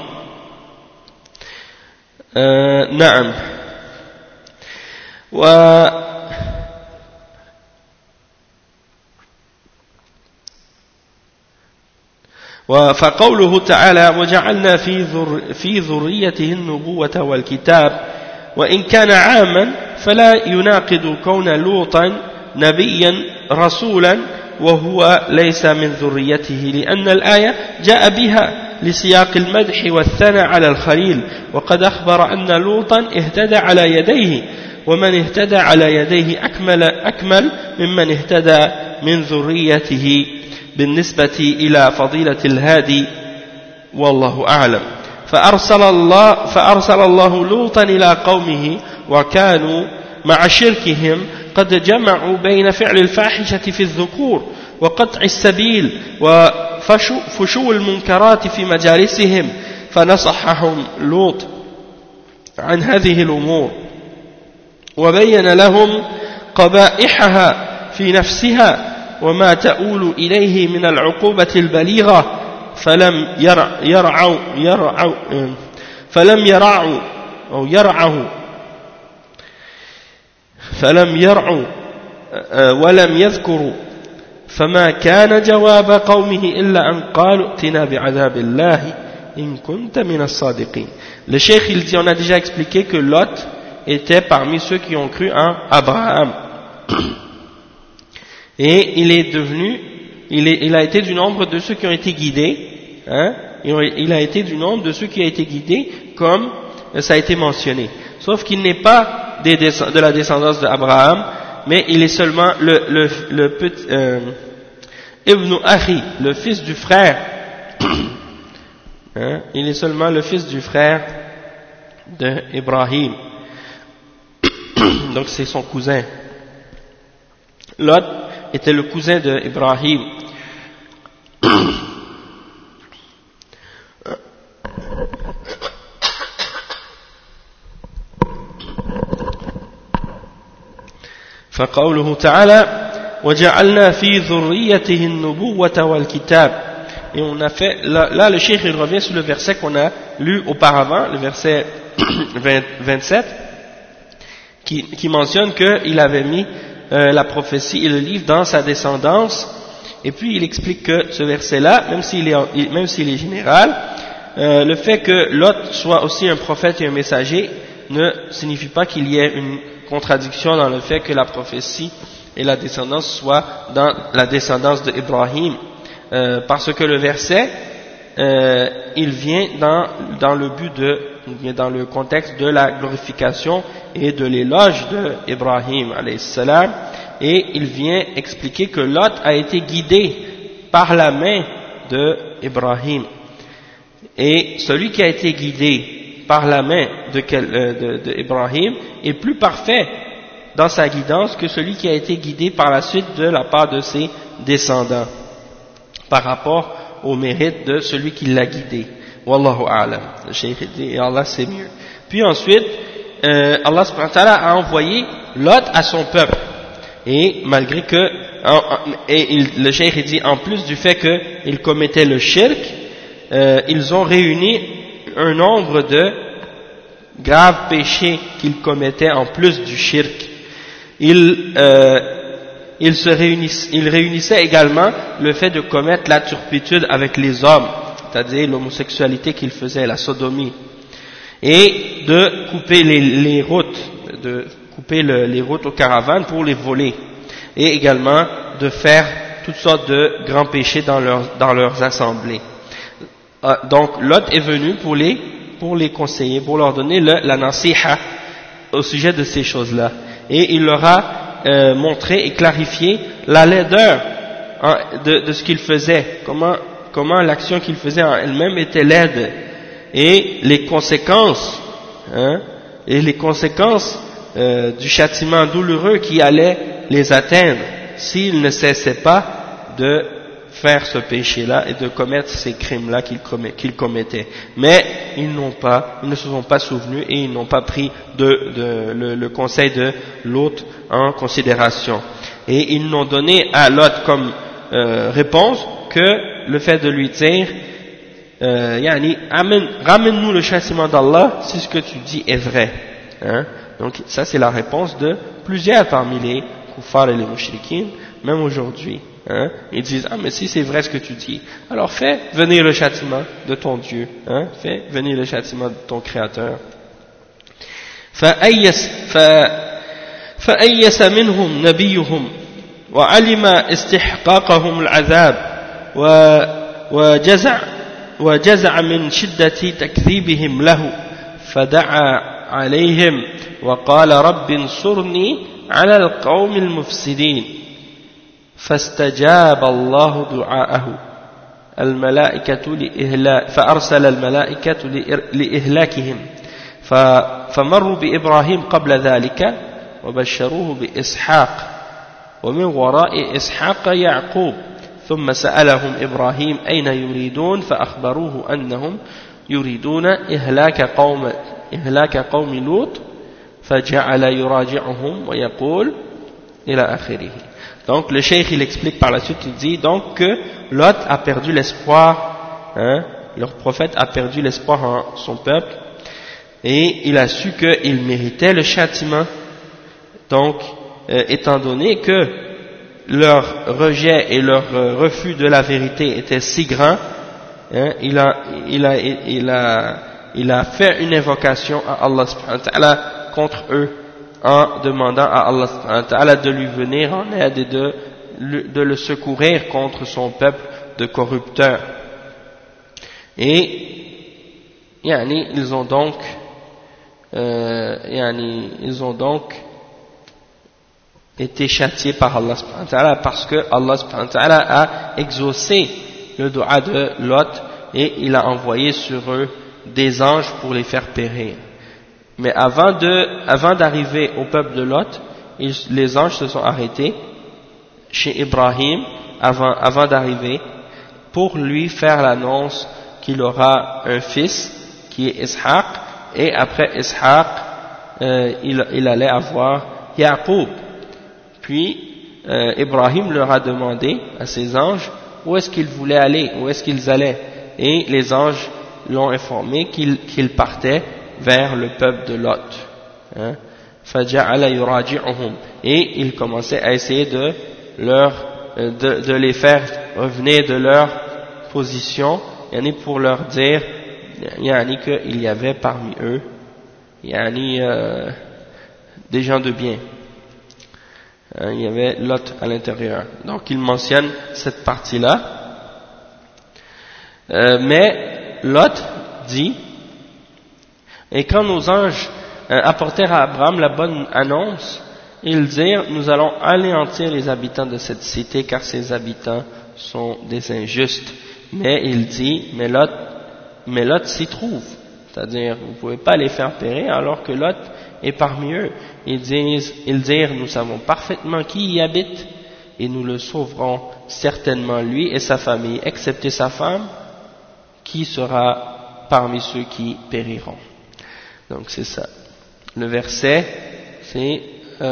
Speaker 1: نعم. فقوله تعالى: وجعلنا في ذريته النبوة والكتاب، وإن كان عاما فلا يناقض كون لوطا نبيا رسولا وهو ليس من ذريته، لأن الآية جاء بها لسياق المدح والثناء على الخليل، وقد أخبر أن لوطا اهتدى على يديه، ومن اهتدى على يديه أكمل ممن اهتدى من ذريته بالنسبة إلى فضيلة الهادي، والله أعلم. فأرسل الله لوطا إلى قومه وكانوا مع شركهم قد جمعوا بين فعل الفاحشة في الذكور وقطع السبيل وفشو المنكرات في مجالسهم، فنصحهم لوط عن هذه الأمور وبين لهم قبائحها في نفسها وما تؤول إليه من العقوبة البليغة فلم يرعوا ولم يذكروا فما كان جواب قومه إلا أن قالوا ائتنا بعذاب الله إن كنت من الصادقين. Le cheikh il dit, on a déjà expliqué que Lot était parmi ceux qui ont cru en Abraham et il a été du nombre de ceux qui ont été guidés, hein? Il a été du nombre de ceux qui ont été guidés comme ça a été mentionné, sauf qu'il n'est pas de la descendance d'Abraham, mais il est seulement le petit Ibn Akhi, le fils du frère. Hein? Il est seulement le fils du frère d'Ibrahim. Donc c'est son cousin. Lot était le cousin d'Ibrahim. فقوله تعالى وجعلنا في ذريته النبوة والكتاب. Et on a fait, là le cheikh il revient sur le verset qu'on a lu auparavant, le verset 27, qui mentionne qu'il avait mis la prophétie et le livre dans sa descendance, et puis il explique que ce verset-là, même s'il est général, le fait que Lot soit aussi un prophète et un messager ne signifie pas qu'il y ait une contradiction dans le fait que la prophétie et la descendance soient dans la descendance d'Ibrahim, parce que le verset il vient dans le contexte de la glorification et de l'éloge d'Ibrahim alayhi salam, et il vient expliquer que Lot a été guidé par la main d'Ibrahim, et celui qui a été guidé par la main d'Ibrahim est plus parfait dans sa guidance que celui qui a été guidé par la suite de la part de ses descendants, par rapport au mérite de celui qui l'a guidé. Wallahu a'lam. Le cheikh dit, et Allah c'est mieux. Puis ensuite, Allah subhanahu wa ta'ala a envoyé Lot à son peuple. Et malgré que, le cheikh dit, en plus du fait qu'il commettait le shirk, ils ont réuni un nombre de graves péchés qu'ils commettaient en plus du shirk. Ils réunissaient également le fait de commettre la turpitude avec les hommes, c'est-à-dire l'homosexualité qu'ils faisaient, la sodomie, et de couper les routes, les routes aux caravanes pour les voler, et également de faire toutes sortes de grands péchés dans leurs assemblées. Donc Lot est venu pour les conseiller, pour leur donner la nasiha au sujet de ces choses-là, et il leur a montré et clarifié la laideur de ce qu'il faisait, comment l'action qu'il faisait en elle-même était laide, et les conséquences du châtiment douloureux qui allait les atteindre s'ils ne cessaient pas de faire ce péché-là et de commettre ces crimes-là qu'ils commettaient. Mais ils ne se sont pas souvenus et ils n'ont pas pris le conseil de l'autre en considération. Et ils n'ont donné à l'autre comme réponse que le fait de lui dire ramène-nous le châtiment d'Allah si ce que tu dis est vrai. Hein? Donc ça c'est la réponse de plusieurs parmi les kuffars et les mushrikines, même aujourd'hui. Hein? Ils disent, mais si c'est vrai ce que tu dis, alors fais venir le châtiment de ton Dieu, hein? Fais venir le châtiment de ton Créateur. فأيس منهم نبيهم وعلم استحقاقهم العذاب وجزع من شدة تكذيبهم له فدعا عليهم وقال رب انصرني على القوم المفسدين فاستجاب الله دعاءه فأرسل الملائكة لإهلاكهم فمروا بإبراهيم قبل ذلك وبشروه بإسحاق ومن وراء إسحاق يعقوب ثم سألهم إبراهيم أين يريدون فأخبروه أنهم يريدون إهلاك قوم لوط فجعل يراجعهم ويقول ila akhirih. Donc le cheikh il explique par la suite, il dit donc que Lot a perdu l'espoir, le prophète a perdu l'espoir en son peuple et il a su qu'il méritait le châtiment. Donc étant donné que leur rejet et leur refus de la vérité était si grand, il a fait une invocation à Allah subhanahu wa ta'ala contre eux en demandant à Allah subhanahu wa ta'ala de lui venir en aide et de le secourir contre son peuple de corrupteurs. Et ils ont donc été châtiés par Allah subhanahu wa ta'ala parce que Allah subhanahu wa ta'ala a exaucé le dua de Lot et il a envoyé sur eux des anges pour les faire périr. Mais avant d'arriver au peuple de Lot, les anges se sont arrêtés chez Ibrahim avant d'arriver pour lui faire l'annonce qu'il aura un fils qui est Ishaq et après Ishaq il allait avoir Yaqub. Puis Ibrahim leur a demandé à ses anges où est-ce qu'ils voulaient aller, où est-ce qu'ils allaient, et les anges l'ont informé qu'ils partaient vers le peuple de Lot. فَجَعَلَ يُرَاجِعُهُمْ et il commençait à essayer de les faire revenir de leur position, pour leur dire qu'il y avait parmi eux des gens de bien. Il y avait Lot à l'intérieur. Donc il mentionne cette partie-là. Mais Lot dit, et quand nos anges apportèrent à Abraham la bonne annonce, ils dirent, nous allons anéantir les habitants de cette cité car ces habitants sont des injustes. Mais il dit, mais Lot s'y trouve. C'est-à-dire, vous ne pouvez pas les faire périr alors que Lot est parmi eux. Ils dirent, nous savons parfaitement qui y habite et nous le sauverons certainement lui et sa famille, excepté sa femme, qui sera parmi ceux qui périront. Donc c'est ça. Le verset, c'est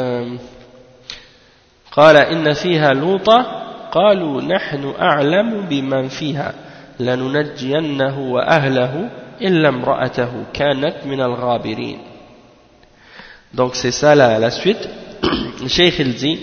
Speaker 1: قال إن فيها لوطا قالوا نحن أعلم بمن فيها لننجينه وأهله إلا امرأته كانت من الغابرين. Donc c'est ça la suite. Le cheikh il dit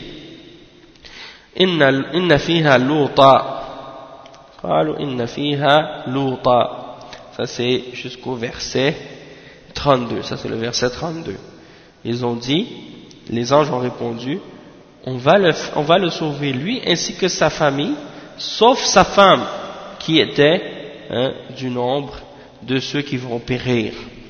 Speaker 1: إن فيها لوطا قالوا إن فيها لوطا. Ça c'est jusqu'au verset 32. Ça c'est le verset 32. Ils ont dit, les anges ont répondu, on va le sauver lui ainsi que sa famille, sauf sa femme qui était du nombre de ceux qui vont périr.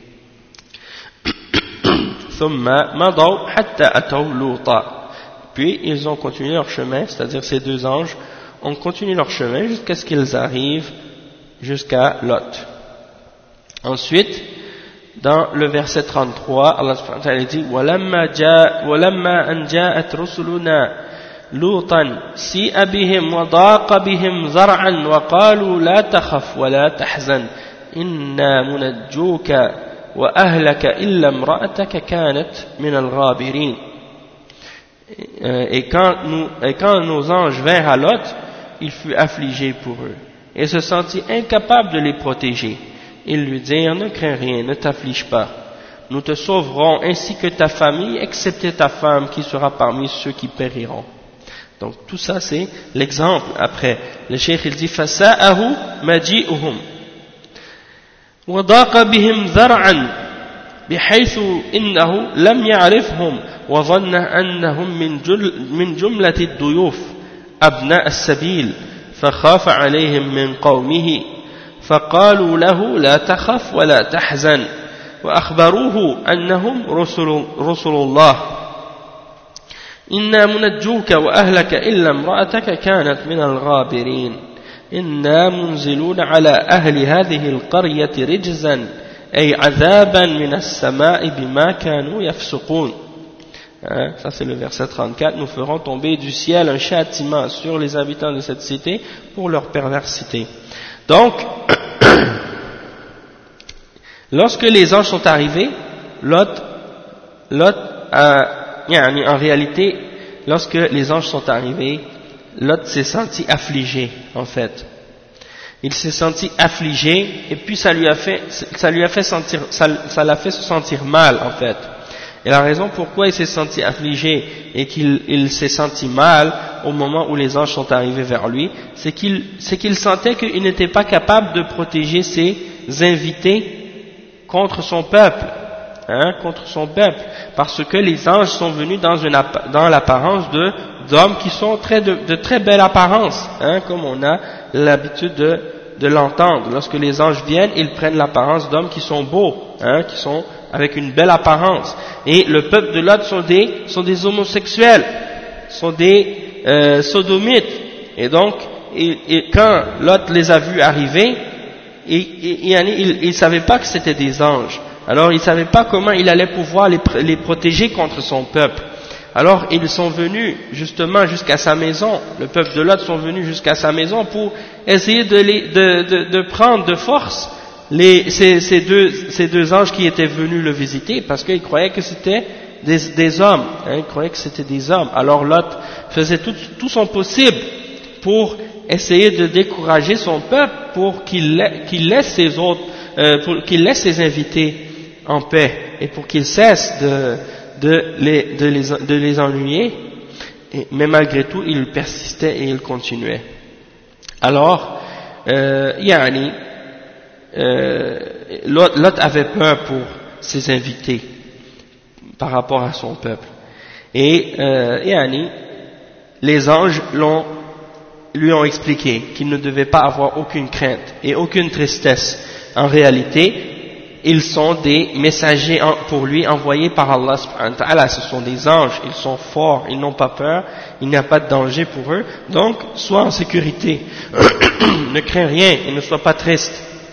Speaker 1: Puis ils ont continué leur chemin, c'est-à-dire ces deux anges ont continué leur chemin jusqu'à ce qu'ils arrivent jusqu'à Lot. Ensuite, dans le verset 33, Allah subhanahu wa ta'ala dit وَلَمَّا أَنْ جَاءَتْ رُسُلُنَا لُوطًا سِيءَ بِهِمْ وَضَاقَ بِهِمْ ذَرْعًا وَقَالُوا لَا تَخَفْ وَلَا تَحْزَنْ إِنَّا مُنَجُّوكَ وَأَهْلَكَ إِلَّا امْرَأَتَكَ كَانَتْ مِنَ الْغَابِرِينَ. Et quand nos anges vinrent à Lot, il fut affligé pour eux et se sentit incapable de les protéger. Ils lui dirent, ne crains rien, ne t'afflige pas. Nous te sauverons ainsi que ta famille, excepté ta femme qui sera parmi ceux qui périront. Donc tout ça c'est l'exemple. Après, le cheikh il dit, فَسَاءَهُ مَجِيئُهُمْ وَضَاقَ بِهِمْ ذَرْعًا بحيث إنه لم يعرفهم وظن أنهم من جملة الضيوف أبناء السبيل فخاف عليهم من قومه فقالوا له لا تخف ولا تحزن وأخبروه أنهم رسل الله إنا منجوك وأهلك إلا امرأتك كانت من الغابرين إنا منزلون على أهل هذه القرية رجزا أي عذابا من السماء بما كانوا يفسقون. Ça c'est le verset 34. Nous ferons tomber du ciel un châtiment sur les habitants de cette cité pour leur perversité. Donc, lorsque les anges sont arrivés, Lot en réalité, lorsque les anges sont arrivés, Lot s'est senti affligé, en fait. Il s'est senti affligé, et puis ça l'a fait se sentir mal, en fait. Et la raison pourquoi il s'est senti affligé et qu'il s'est senti mal au moment où les anges sont arrivés vers lui, c'est qu'il sentait qu'il n'était pas capable de protéger ses invités contre son peuple, parce que les anges sont venus dans l'apparence d'hommes qui sont de très belle apparence, comme on a l'habitude de l'entendre. Lorsque les anges viennent, ils prennent l'apparence d'hommes qui sont beaux, qui sont avec une belle apparence. Et le peuple de Lot sont des homosexuels, sont des sodomites. Et donc, quand Lot les a vus arriver, il ne savait pas que c'était des anges. Alors, il ne savait pas comment il allait pouvoir les protéger contre son peuple. Alors, ils sont venus justement jusqu'à sa maison. Le peuple de Lot sont venus jusqu'à sa maison pour essayer de prendre de force ces deux anges qui étaient venus le visiter, parce qu'ils croyaient que c'était des hommes, ils croyaient que c'était des hommes. Alors Lot faisait tout son possible pour essayer de décourager son peuple, pour qu'il laisse ses invités en paix, et pour qu'il cesse de les ennuyer. Mais malgré tout, il persistait et il continuait. Alors, Lot avait peur pour ses invités par rapport à son peuple. Et les anges lui ont expliqué qu'il ne devait pas avoir aucune crainte et aucune tristesse. En réalité, ils sont des messagers pour lui envoyés par Allah subhanahu wa ta'ala. Ce sont des anges, ils sont forts, ils n'ont pas peur, il n'y a pas de danger pour eux. Donc, sois en sécurité, ne crains rien et ne sois pas triste.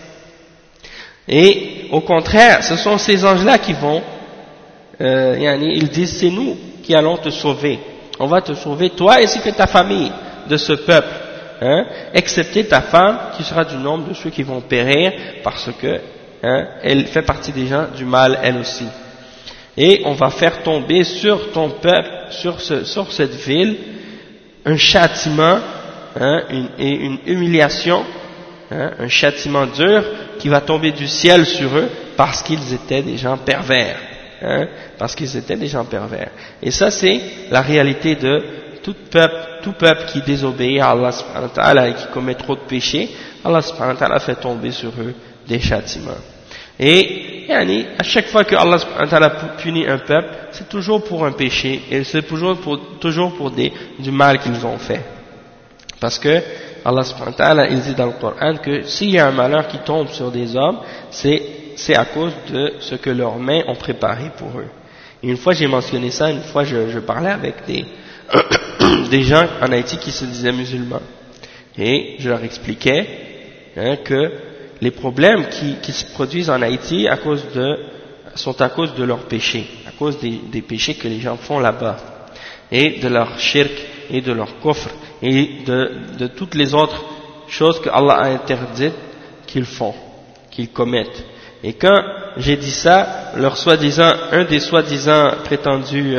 Speaker 1: Et au contraire, ce sont ces anges-là qui vont, ils disent, c'est nous qui allons te sauver. On va te sauver, toi ainsi que ta famille, de ce peuple, excepté ta femme qui sera du nombre de ceux qui vont périr parce que elle fait partie des gens du mal elle aussi. Et on va faire tomber sur ton peuple, sur cette ville, un châtiment et une humiliation, un châtiment dur qui va tomber du ciel sur eux parce qu'ils étaient des gens pervers. Parce qu'ils étaient des gens pervers. Et ça, c'est la réalité de tout peuple qui désobéit à Allah subhanahu wa ta'ala et qui commet trop de péchés. Allah subhanahu wa ta'ala fait tomber sur eux des châtiments. Et à chaque fois que Allah subhanahu wa ta'ala punit un peuple, c'est toujours pour un péché et c'est toujours pour du mal qu'ils ont fait. Parce que Allah subhanahu wa ta'ala, il dit dans le Coran que s'il y a un malheur qui tombe sur des hommes, c'est à cause de ce que leurs mains ont préparé pour eux. Et une fois j'ai mentionné ça, une fois je parlais avec des gens en Haïti qui se disaient musulmans. Et je leur expliquais que les problèmes qui se produisent en Haïti sont à cause de leurs péchés, à cause des péchés que les gens font là-bas, et de leur shirk, et de leur kufr, et de toutes les autres choses que Allah a interdites qu'ils font, qu'ils commettent. Et quand j'ai dit ça, un des soi-disant prétendus,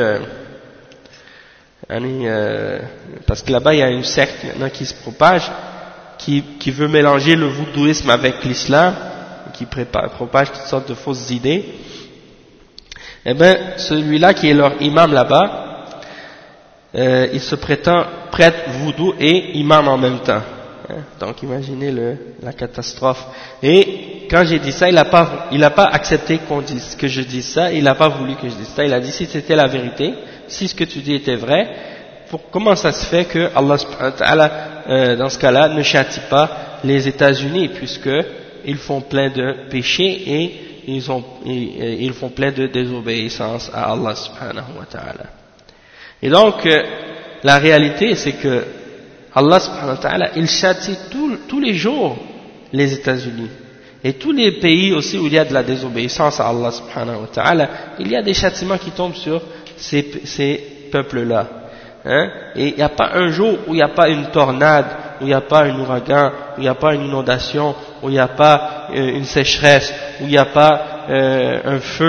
Speaker 1: parce que là-bas il y a une secte maintenant qui se propage, qui veut mélanger le voodouisme avec l'islam, qui propage toutes sortes de fausses idées. Eh bien, celui-là qui est leur imam là-bas, il se prétend prêtre voodoo et imam en même temps. Donc imaginez la catastrophe. Et quand j'ai dit ça, il n'a pas accepté que je dise ça, il n'a pas voulu que je dise ça. Il a dit si c'était la vérité, si ce que tu dis était vrai, comment ça se fait que Allah subhanahu wa ta'ala, dans ce cas-là, ne châtie pas les États-Unis, puisque ils font plein de péchés et ils font plein de désobéissance à Allah subhanahu wa ta'ala. Et donc, la réalité, c'est que Allah subhanahu wa ta'ala, il châtie tous les jours les États-Unis. Et tous les pays aussi où il y a de la désobéissance à Allah subhanahu wa ta'ala, il y a des châtiments qui tombent sur ces peuples-là. Et il n'y a pas un jour où il n'y a pas une tornade, où il n'y a pas un ouragan, où il n'y a pas une inondation, où il n'y a pas une sécheresse, où il n'y a pas un feu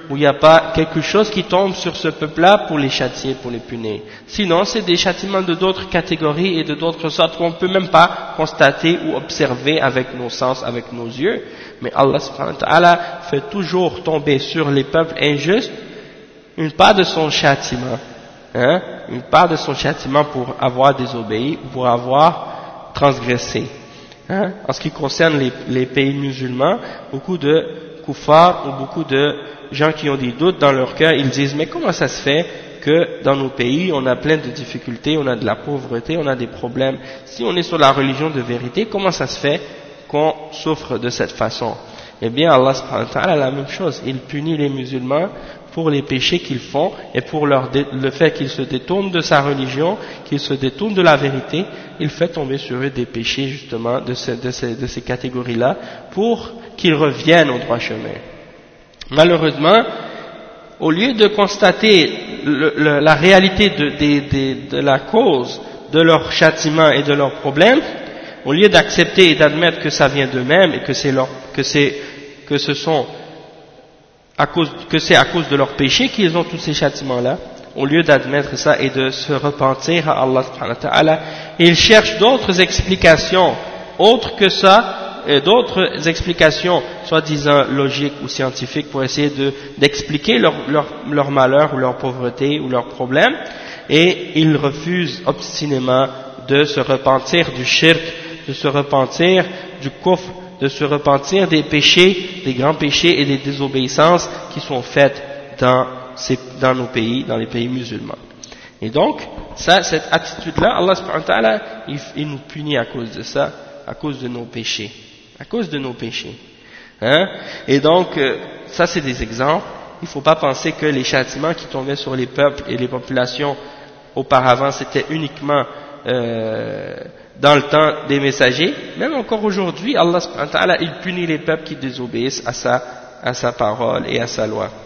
Speaker 1: où il n'y a pas quelque chose qui tombe sur ce peuple-là pour les châtier, pour les punir. Sinon, c'est des châtiments de d'autres catégories et de d'autres sortes qu'on ne peut même pas constater ou observer avec nos sens, avec nos yeux. Mais Allah subhanahu wa ta'ala fait toujours tomber sur les peuples injustes une part de son châtiment, une part de son châtiment pour avoir désobéi, pour avoir transgressé. En ce qui concerne les pays musulmans, beaucoup de kuffars ou beaucoup de gens qui ont des doutes dans leur cœur, ils disent mais comment ça se fait que dans nos pays on a plein de difficultés, on a de la pauvreté, on a des problèmes. Si on est sur la religion de vérité, comment ça se fait qu'on souffre de cette façon? Eh bien Allah subhanahu wa ta'ala la même chose, il punit les musulmans pour les péchés qu'ils font et pour le fait qu'ils se détournent de sa religion, qu'ils se détournent de la vérité, il fait tomber sur eux des péchés justement de ces catégories-là pour qu'ils reviennent au droit chemin. Malheureusement, au lieu de constater la réalité de la cause de leur châtiment et de leurs problèmes, au lieu d'accepter et d'admettre que ça vient d'eux-mêmes et que c'est à cause de leurs péchés qu'ils ont tous ces châtiments-là, au lieu d'admettre ça et de se repentir à Allah subhanahu wa ta'ala, ils cherchent d'autres explications autres que ça, d'autres explications soi-disant logiques ou scientifiques pour essayer d'expliquer leur malheur ou leur pauvreté ou leurs problèmes, et ils refusent obstinément de se repentir du shirk, de se repentir du kufr, de se repentir des péchés, des grands péchés et des désobéissances qui sont faites dans nos pays, dans les pays musulmans. Et donc, cette attitude-là, Allah subhanahu wa ta'ala, il nous punit à cause de ça, à cause de nos péchés. À cause de nos péchés. Et donc, ça c'est des exemples. Il ne faut pas penser que les châtiments qui tombaient sur les peuples et les populations auparavant, c'était uniquement dans le temps des messagers. Même encore aujourd'hui, Allah subhanahu wa ta'ala, il punit les peuples qui désobéissent à sa parole et à sa loi.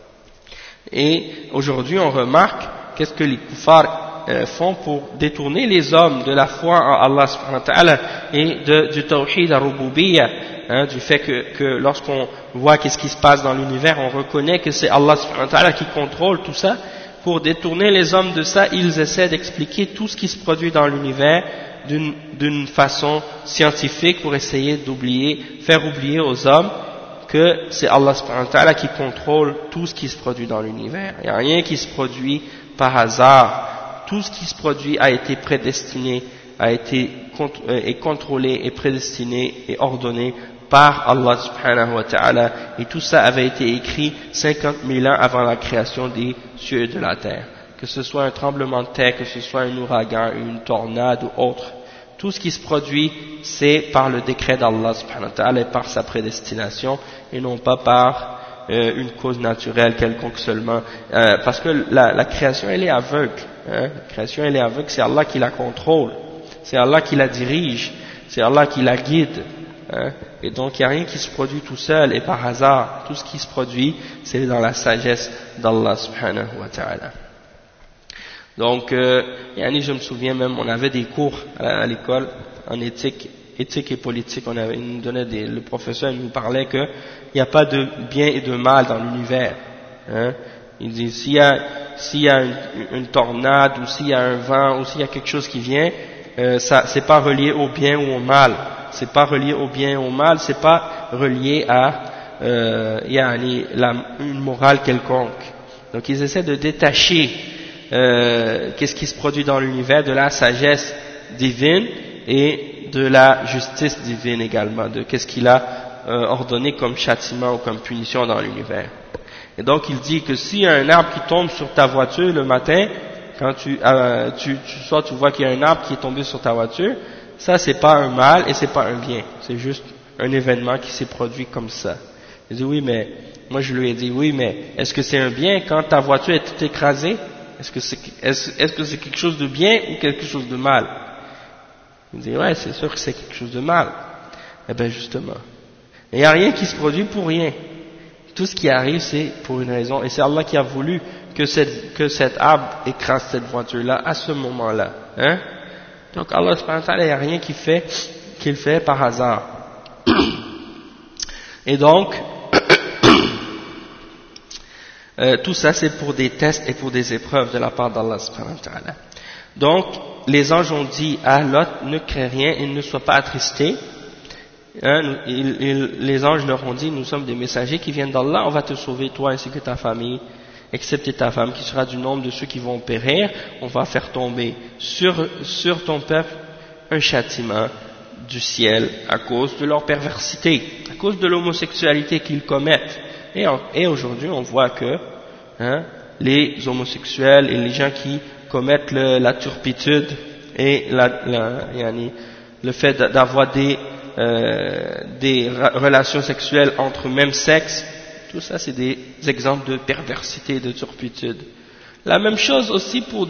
Speaker 1: Et aujourd'hui, on remarque qu'est-ce que les kuffars font pour détourner les hommes de la foi en Allah subhanahu wa ta'ala et du tawhid al-rububiyyah, du fait que lorsqu'on voit qu'est-ce qui se passe dans l'univers, on reconnaît que c'est Allah subhanahu wa ta'ala qui contrôle tout ça. Pour détourner les hommes de ça, ils essaient d'expliquer tout ce qui se produit dans l'univers d'une façon scientifique pour essayer faire oublier aux hommes que c'est Allah subhanahu wa ta'ala qui contrôle tout ce qui se produit dans l'univers. Il n'y a rien qui se produit par hasard. Tout ce qui se produit a été prédestiné, est contrôlé et prédestiné et ordonné par Allah subhanahu wa ta'ala, et tout ça avait été écrit 50 000 ans avant la création des cieux et de la terre. Que ce soit un tremblement de terre, que ce soit un ouragan, une tornade ou autre, tout ce qui se produit, c'est par le décret d'Allah subhanahu wa ta'ala et par sa prédestination, et non pas par une cause naturelle quelconque seulement, parce que la création elle est aveugle, la création elle est aveugle, c'est Allah qui la contrôle, c'est Allah qui la dirige, c'est Allah qui la guide, et donc il n'y a rien qui se produit tout seul et par hasard, tout ce qui se produit c'est dans la sagesse d'Allah subhanahu wa ta'ala. Donc je me souviens même, on avait des cours à l'école en éthique et politique, il nous donnait le professeur nous parlait que il n'y a pas de bien et de mal dans l'univers. Il dit s'il y a une tornade ou s'il y a un vent ou s'il y a quelque chose qui vient, ça c'est pas relié au bien ou au mal. C'est pas relié au bien ou au mal, c'est pas relié à une morale quelconque. Donc ils essaient de détacher qu'est-ce qui se produit dans l'univers de la sagesse divine et de la justice divine également, de qu'est-ce qu'il a ordonné comme châtiment ou comme punition dans l'univers. Et donc il dit que s'il y a un arbre qui tombe sur ta voiture le matin, quand tu vois qu'il y a un arbre qui est tombé sur ta voiture, ça c'est pas un mal et c'est pas un bien, c'est juste un événement qui s'est produit comme ça. Il dit oui mais, moi je lui ai dit oui mais est-ce que c'est un bien quand ta voiture est toute écrasée? Est-ce que c'est quelque chose de bien ou quelque chose de mal? Il dit ouais c'est sûr que c'est quelque chose de mal. Eh bien justement, il n'y a rien qui se produit pour rien. Tout ce qui arrive c'est pour une raison et c'est Allah qui a voulu que cet arbre écrase cette voiture-là à ce moment-là. Donc Allah subhanahu wa ta'ala, il n'y a rien qu'il fait par hasard. Et donc, Tout ça c'est pour des tests et pour des épreuves de la part d'Allah subhanahu wa ta'ala. Donc les anges ont dit à Lot, ne crains rien et ne sois pas attristé. Les anges leur ont dit, nous sommes des messagers qui viennent d'Allah, on va te sauver toi ainsi que ta famille, excepté ta femme qui sera du nombre de ceux qui vont périr. On va faire tomber sur ton peuple un châtiment du ciel à cause de leur perversité, à cause de l'homosexualité qu'ils commettent. Et aujourd'hui on voit que les homosexuels et les gens qui commettent la turpitude et le fait d'avoir des relations sexuelles entre mêmes sexes, tout ça c'est des exemples de perversité et de turpitude. La même chose aussi pour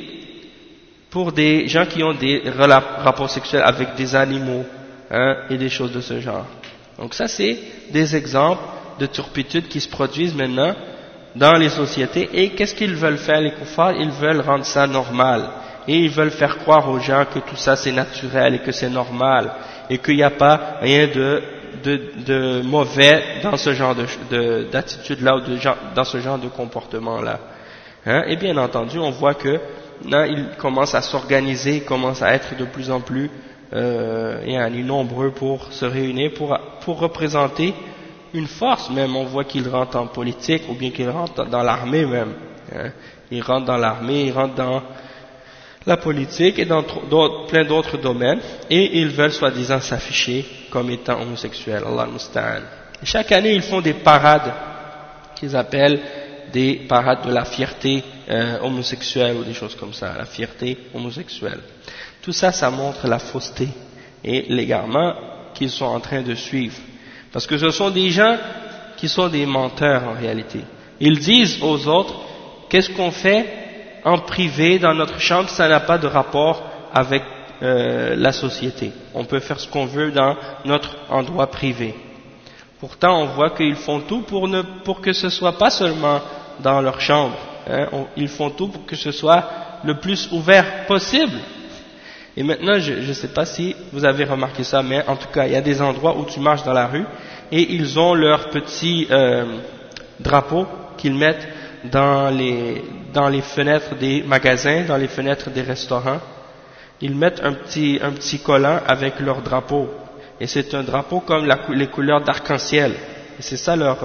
Speaker 1: des gens qui ont des rapports sexuels avec des animaux et des choses de ce genre. Donc ça c'est des exemples de turpitude qui se produisent maintenant dans les sociétés. Et qu'est-ce qu'ils veulent faire les kuffars? Ils veulent rendre ça normal et ils veulent faire croire aux gens que tout ça c'est naturel et que c'est normal et qu'il n'y a pas rien de mauvais dans ce genre d'attitude là ou dans ce genre de comportement là. Et bien entendu on voit que ils commencent à s'organiser, ils commencent à être de plus en plus nombreux pour se réunir, pour représenter une force même. On voit qu'ils rentrent en politique ou bien qu'ils rentrent dans l'armée même. Ils rentrent dans l'armée, ils rentrent dans la politique et dans plein d'autres domaines, et ils veulent soi-disant s'afficher comme étant homosexuels. Allah al-Musta'an. Chaque année ils font des parades qu'ils appellent des parades de la fierté homosexuelle ou des choses comme ça, la fierté homosexuelle. Tout ça, ça montre la fausseté et l'égarement qu'ils sont en train de suivre. Parce que ce sont des gens qui sont des menteurs en réalité. Ils disent aux autres, qu'est-ce qu'on fait en privé dans notre chambre, ça n'a pas de rapport avec la société. On peut faire ce qu'on veut dans notre endroit privé. Pourtant, on voit qu'ils font tout pour que ce soit pas seulement dans leur chambre. Ils font tout pour que ce soit le plus ouvert possible. Et maintenant, je ne sais pas si vous avez remarqué ça, mais en tout cas, il y a des endroits où tu marches dans la rue et ils ont leur petit drapeau qu'ils mettent dans les fenêtres des magasins, dans les fenêtres des restaurants. Ils mettent un petit collant avec leur drapeau. Et c'est un drapeau comme les couleurs d'arc-en-ciel. Et c'est ça leur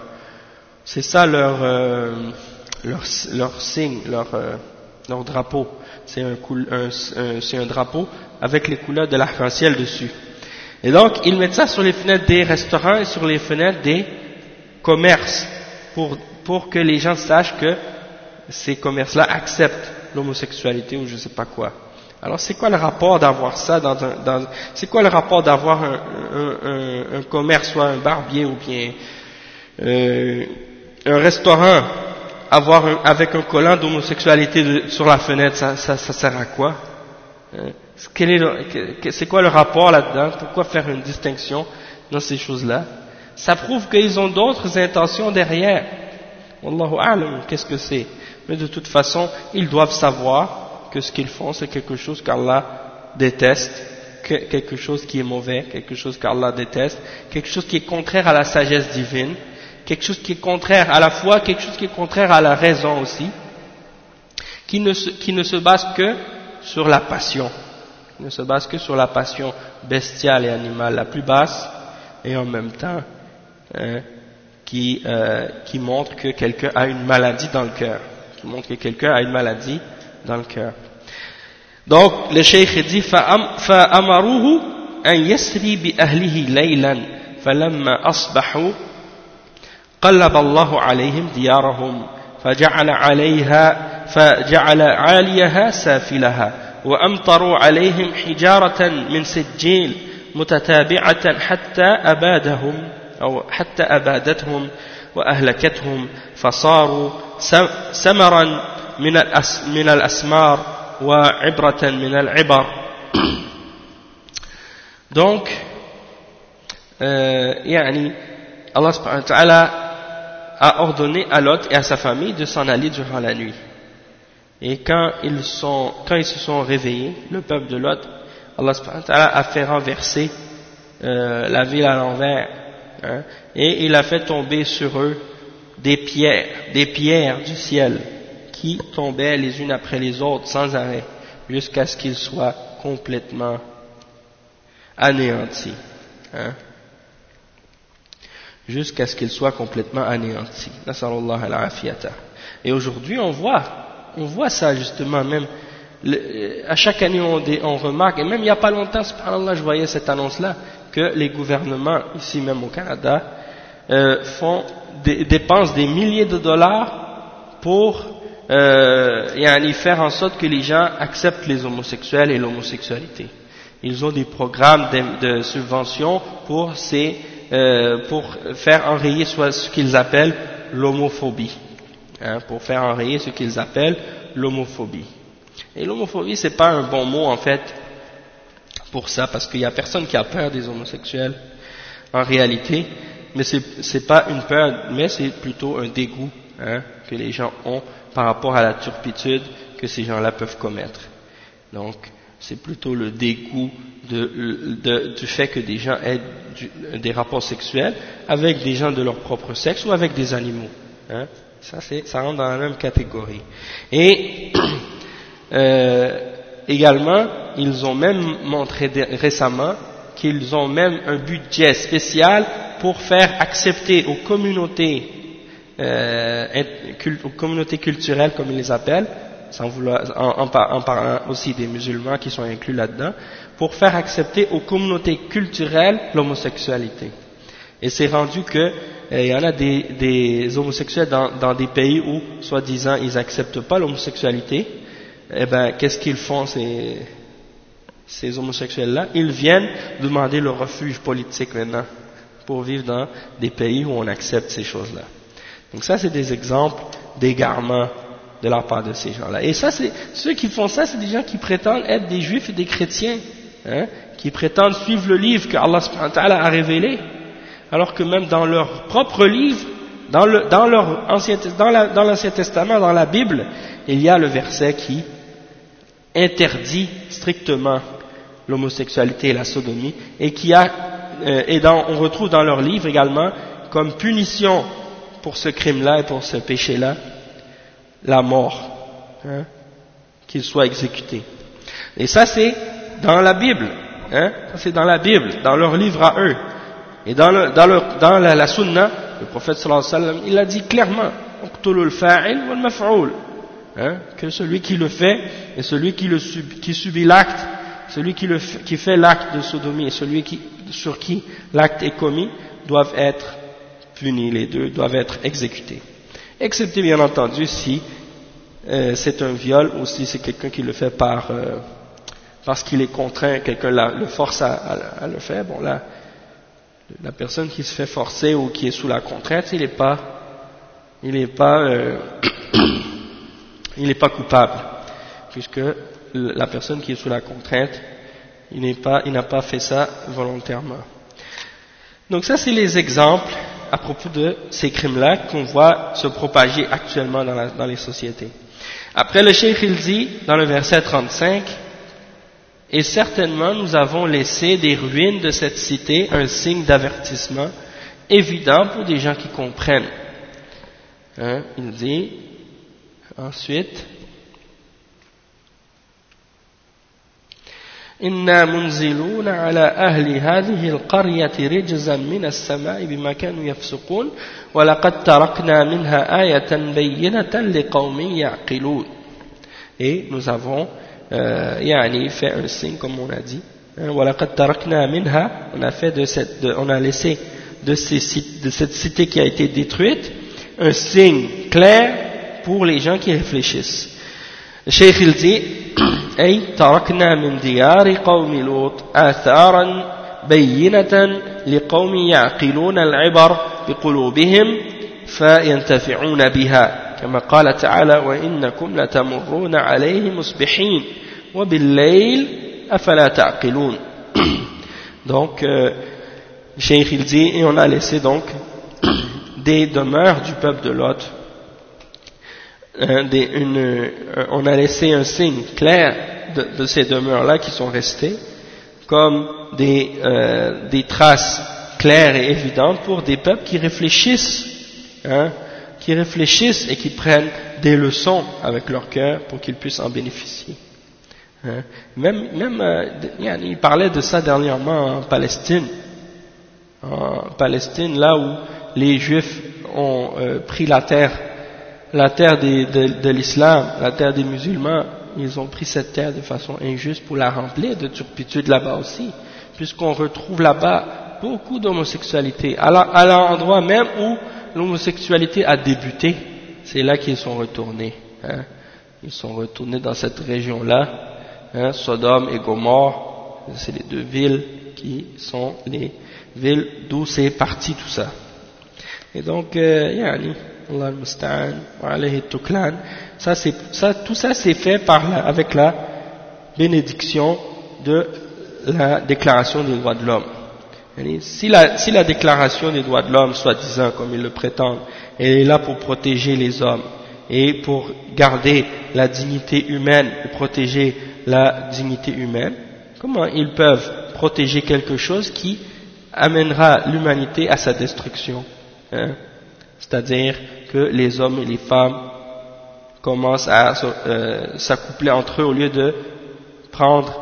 Speaker 1: signe, leur drapeau. C'est un drapeau avec les couleurs de l'arc-en-ciel dessus. Et donc, ils mettent ça sur les fenêtres des restaurants et sur les fenêtres des commerces pour que les gens sachent que ces commerces-là acceptent l'homosexualité ou je sais pas quoi. Alors, c'est quoi le rapport d'avoir ça c'est quoi le rapport d'avoir un commerce, soit un barbier ou bien un restaurant, avec un collant d'homosexualité sur la fenêtre, ça sert à quoi? C'est quoi le rapport là-dedans? Pourquoi faire une distinction dans ces choses-là? Ça prouve qu'ils ont d'autres intentions derrière. Wallahu a'lam, qu'est-ce que c'est? Mais de toute façon, ils doivent savoir que ce qu'ils font, c'est quelque chose qu'Allah déteste, quelque chose qui est mauvais, quelque chose qu'Allah déteste, quelque chose qui est contraire à la sagesse divine, quelque chose qui est contraire à la foi, quelque chose qui est contraire à la raison aussi, qui ne se base que sur la passion, qui ne se base que sur la passion bestiale et animale la plus basse, et en même temps qui montre que quelqu'un a une maladie dans le cœur, qui montre que quelqu'un a une maladie dans le cœur. Donc le cheikh dit فأمروه أن يسري بأهله ليلا فلما أصبحوا قلب الله عليهم ديارهم فجعل عاليها سافلها وأمطروا عليهم حجارة من سجيل متتابعة حتى أبادتهم وأهلكتهم فصاروا سمرا من الأسمار وعبرة من العبر. Donc Allah subhanahu wa ta'ala a ordonné à Lot et à sa famille de s'en aller durant la nuit. Et quand ils se sont réveillés, le peuple de Lot, Allah subhanahu wa ta'ala a fait renverser la ville à l'envers, et il a fait tomber sur eux des pierres du ciel qui tombaient les unes après les autres sans arrêt jusqu'à ce qu'ils soient complètement anéantis. Hein? Jusqu'à ce qu'ils soient complètement anéantis. Nasallallahu al-afiyata. Et aujourd'hui, on voit ça justement, même à chaque année on remarque, et même il n'y a pas longtemps, subhanallah, je voyais cette annonce-là, que les gouvernements, ici même au Canada, dépensent des milliers de dollars pour faire en sorte que les gens acceptent les homosexuels et l'homosexualité. Ils ont des programmes de subvention pour faire enrayer ce qu'ils appellent l'homophobie. Hein, pour faire enrayer ce qu'ils appellent l'homophobie. Et l'homophobie, c'est pas un bon mot en fait pour ça, parce qu'il y a personne qui a peur des homosexuels en réalité, mais c'est pas une peur, mais c'est plutôt un dégoût que les gens ont par rapport à la turpitude que ces gens-là peuvent commettre. Donc, c'est plutôt le dégoût du fait que des gens aient des rapports sexuels avec des gens de leur propre sexe ou avec des animaux. Hein. Ça rentre dans la même catégorie. Et également, ils ont même montré récemment qu'ils ont même un budget spécial pour faire accepter aux communautés culturelles, comme ils les appellent, en parlant aussi des musulmans qui sont inclus là-dedans, pour faire accepter aux communautés culturelles l'homosexualité. Et c'est rendu que il y en a des homosexuels dans des pays où, soi-disant, ils n'acceptent pas l'homosexualité. Eh ben, qu'est-ce qu'ils font ces homosexuels-là? Ils viennent demander le refuge politique maintenant pour vivre dans des pays où on accepte ces choses-là. Donc ça, c'est des exemples d'égarement de la part de ces gens-là. Et ça, ceux qui font ça, c'est des gens qui prétendent être des juifs et des chrétiens, qui prétendent suivre le livre que Allah subhanahu wa ta'ala a révélé, alors que même dans leur propre livre, dans l'Ancien Testament, dans la Bible, il y a le verset qui interdit strictement l'homosexualité et la sodomie, et on retrouve dans leur livre également, comme punition pour ce crime-là et pour ce péché-là, la mort, qu'il soit exécuté. Et ça, c'est dans la Bible, ça c'est dans la Bible, dans leur livre à eux. Et dans la sunna, le prophète sallallahu alayhi wa sallam, il a dit clairement, uqtulul fa'il wal maf'ul, que celui qui le fait et celui qui subit l'acte, celui qui fait l'acte de sodomie et celui sur qui l'acte est commis, doivent être punis, les deux doivent être exécutés. Excepté bien entendu si c'est un viol ou si c'est quelqu'un qui le fait parce qu'il est contraint, quelqu'un le force à le faire. Bon là, la personne qui se fait forcer ou qui est sous la contrainte, il n'est pas coupable, puisque la personne qui est sous la contrainte, il n'a pas fait ça volontairement. Donc ça, c'est les exemples à propos de ces crimes-là qu'on voit se propager actuellement dans les sociétés. Après, le cheikh il dit, dans le verset 35, « Et certainement nous avons laissé des ruines de cette cité un signe d'avertissement évident pour des gens qui comprennent. » Il dit ensuite, إنا منزلون على أهل هذه القرية رجزا من السماء بما كانوا يفسقون ولقد تركنا منها آية بينة لقوم يعقلون. Et nous avons fait un signe comme on a dit. ولقد تركنا منها, on a laissé de cette cité qui a été détruite un signe clair pour les gens qui réfléchissent. Le cheikh il dit أي تركنا من ديار قوم لوط آثارا بينة لقوم يعقلون العبر بقلوبهم فينتفعون بها كما قال تعالى وإنكم لتمرون عليهم مصبحين وبالليل أفلا تعقلون. Donc le cheikh il dit et on a laissé donc des demeures du peuple de Lot. On a laissé un signe clair de ces demeures-là qui sont restées, comme des traces claires et évidentes pour des peuples qui réfléchissent qui réfléchissent et qui prennent des leçons avec leur cœur pour qu'ils puissent en bénéficier. Hein. Il parlait de ça dernièrement en Palestine. En Palestine, là où les Juifs ont pris la terre de l'islam, la terre des musulmans, ils ont pris cette terre de façon injuste pour la remplir de turpitude là-bas aussi, puisqu'on retrouve là-bas beaucoup d'homosexualité. À l'endroit même où l'homosexualité a débuté, c'est là qu'ils sont retournés. Hein. Ils sont retournés dans cette région-là, hein, Sodome et Gomorrhe, c'est les deux villes qui sont les villes d'où c'est parti tout ça. Et donc, Allah al-Musta'an wa alayhi tuklan, tout ça c'est fait avec la bénédiction de la déclaration des droits de l'homme. Si la déclaration des droits de l'homme, soi-disant, comme ils le prétendent, elle est là pour protéger les hommes et pour garder la dignité humaine, et protéger la dignité humaine, comment ils peuvent protéger quelque chose qui amènera l'humanité à sa destruction, hein? C'est-à-dire que les hommes et les femmes commencent à s'accoupler entre eux au lieu de prendre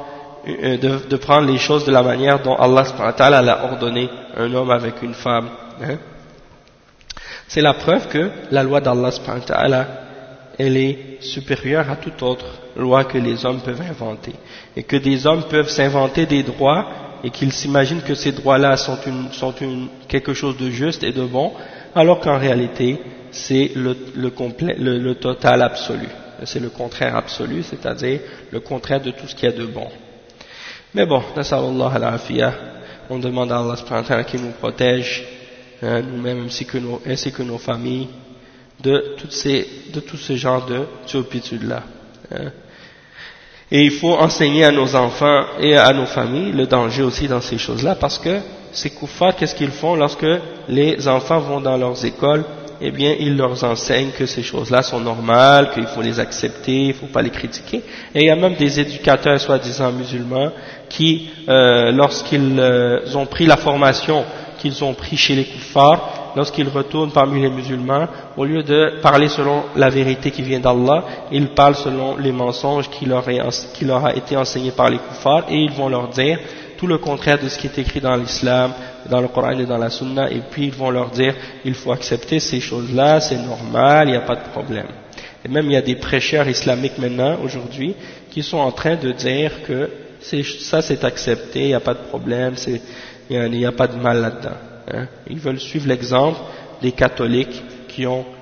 Speaker 1: les choses de la manière dont Allah subhanahu wa ta'ala l'a ordonné, un homme avec une femme. Hein? C'est la preuve que la loi d'Allah subhanahu wa ta'ala, elle est supérieure à toute autre loi que les hommes peuvent inventer. Et que des hommes peuvent s'inventer des droits et qu'ils s'imaginent que ces droits-là sont quelque chose de juste et de bon, alors qu'en réalité, c'est le total absolu. C'est le contraire absolu, c'est-à-dire le contraire de tout ce qu'il y a de bon. Mais bon, nasallallahu al-afiyah, on demande à Allah subhanahu wa ta'ala qu'il nous protège, hein, nous-mêmes ainsi que nos familles, de tout ce genre de turpitude-là. Hein. Et il faut enseigner à nos enfants et à nos familles le danger aussi dans ces choses-là, parce que ces kuffars, qu'est-ce qu'ils font lorsque les enfants vont dans leurs écoles? Eh bien, ils leur enseignent que ces choses-là sont normales, qu'il faut les accepter, il ne faut pas les critiquer. Et il y a même des éducateurs soi-disant musulmans qui, lorsqu'ils ont pris la formation qu'ils ont pris chez les kuffars, lorsqu'ils retournent parmi les musulmans, au lieu de parler selon la vérité qui vient d'Allah, ils parlent selon les mensonges qui leur a été enseigné par les kuffars, et ils vont leur dire tout le contraire de ce qui est écrit dans l'islam, dans le Coran et dans la Sunna, et puis ils vont leur dire il faut accepter ces choses-là, c'est normal, il n'y a pas de problème. Et même il y a des prêcheurs islamiques maintenant, aujourd'hui, qui sont en train de dire que ça c'est accepté, il n'y a pas de problème, il n'y a pas de mal là-dedans. Hein. Ils veulent suivre l'exemple des catholiques qui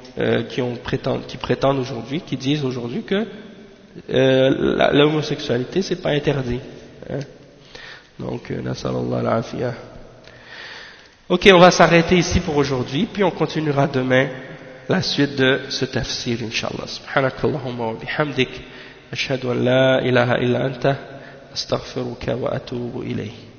Speaker 1: prétendent aujourd'hui, qui disent aujourd'hui que l'homosexualité c'est pas interdit. Hein. Donc, nasallallahu al-afiyah. Ok, on va s'arrêter ici pour aujourd'hui, puis on continuera demain la suite de ce tafsir, inshallah. Subhanakallahumma wa bihamdik, ashhadu an la ilaha illa anta, astaghfiruka wa atubu ilayh.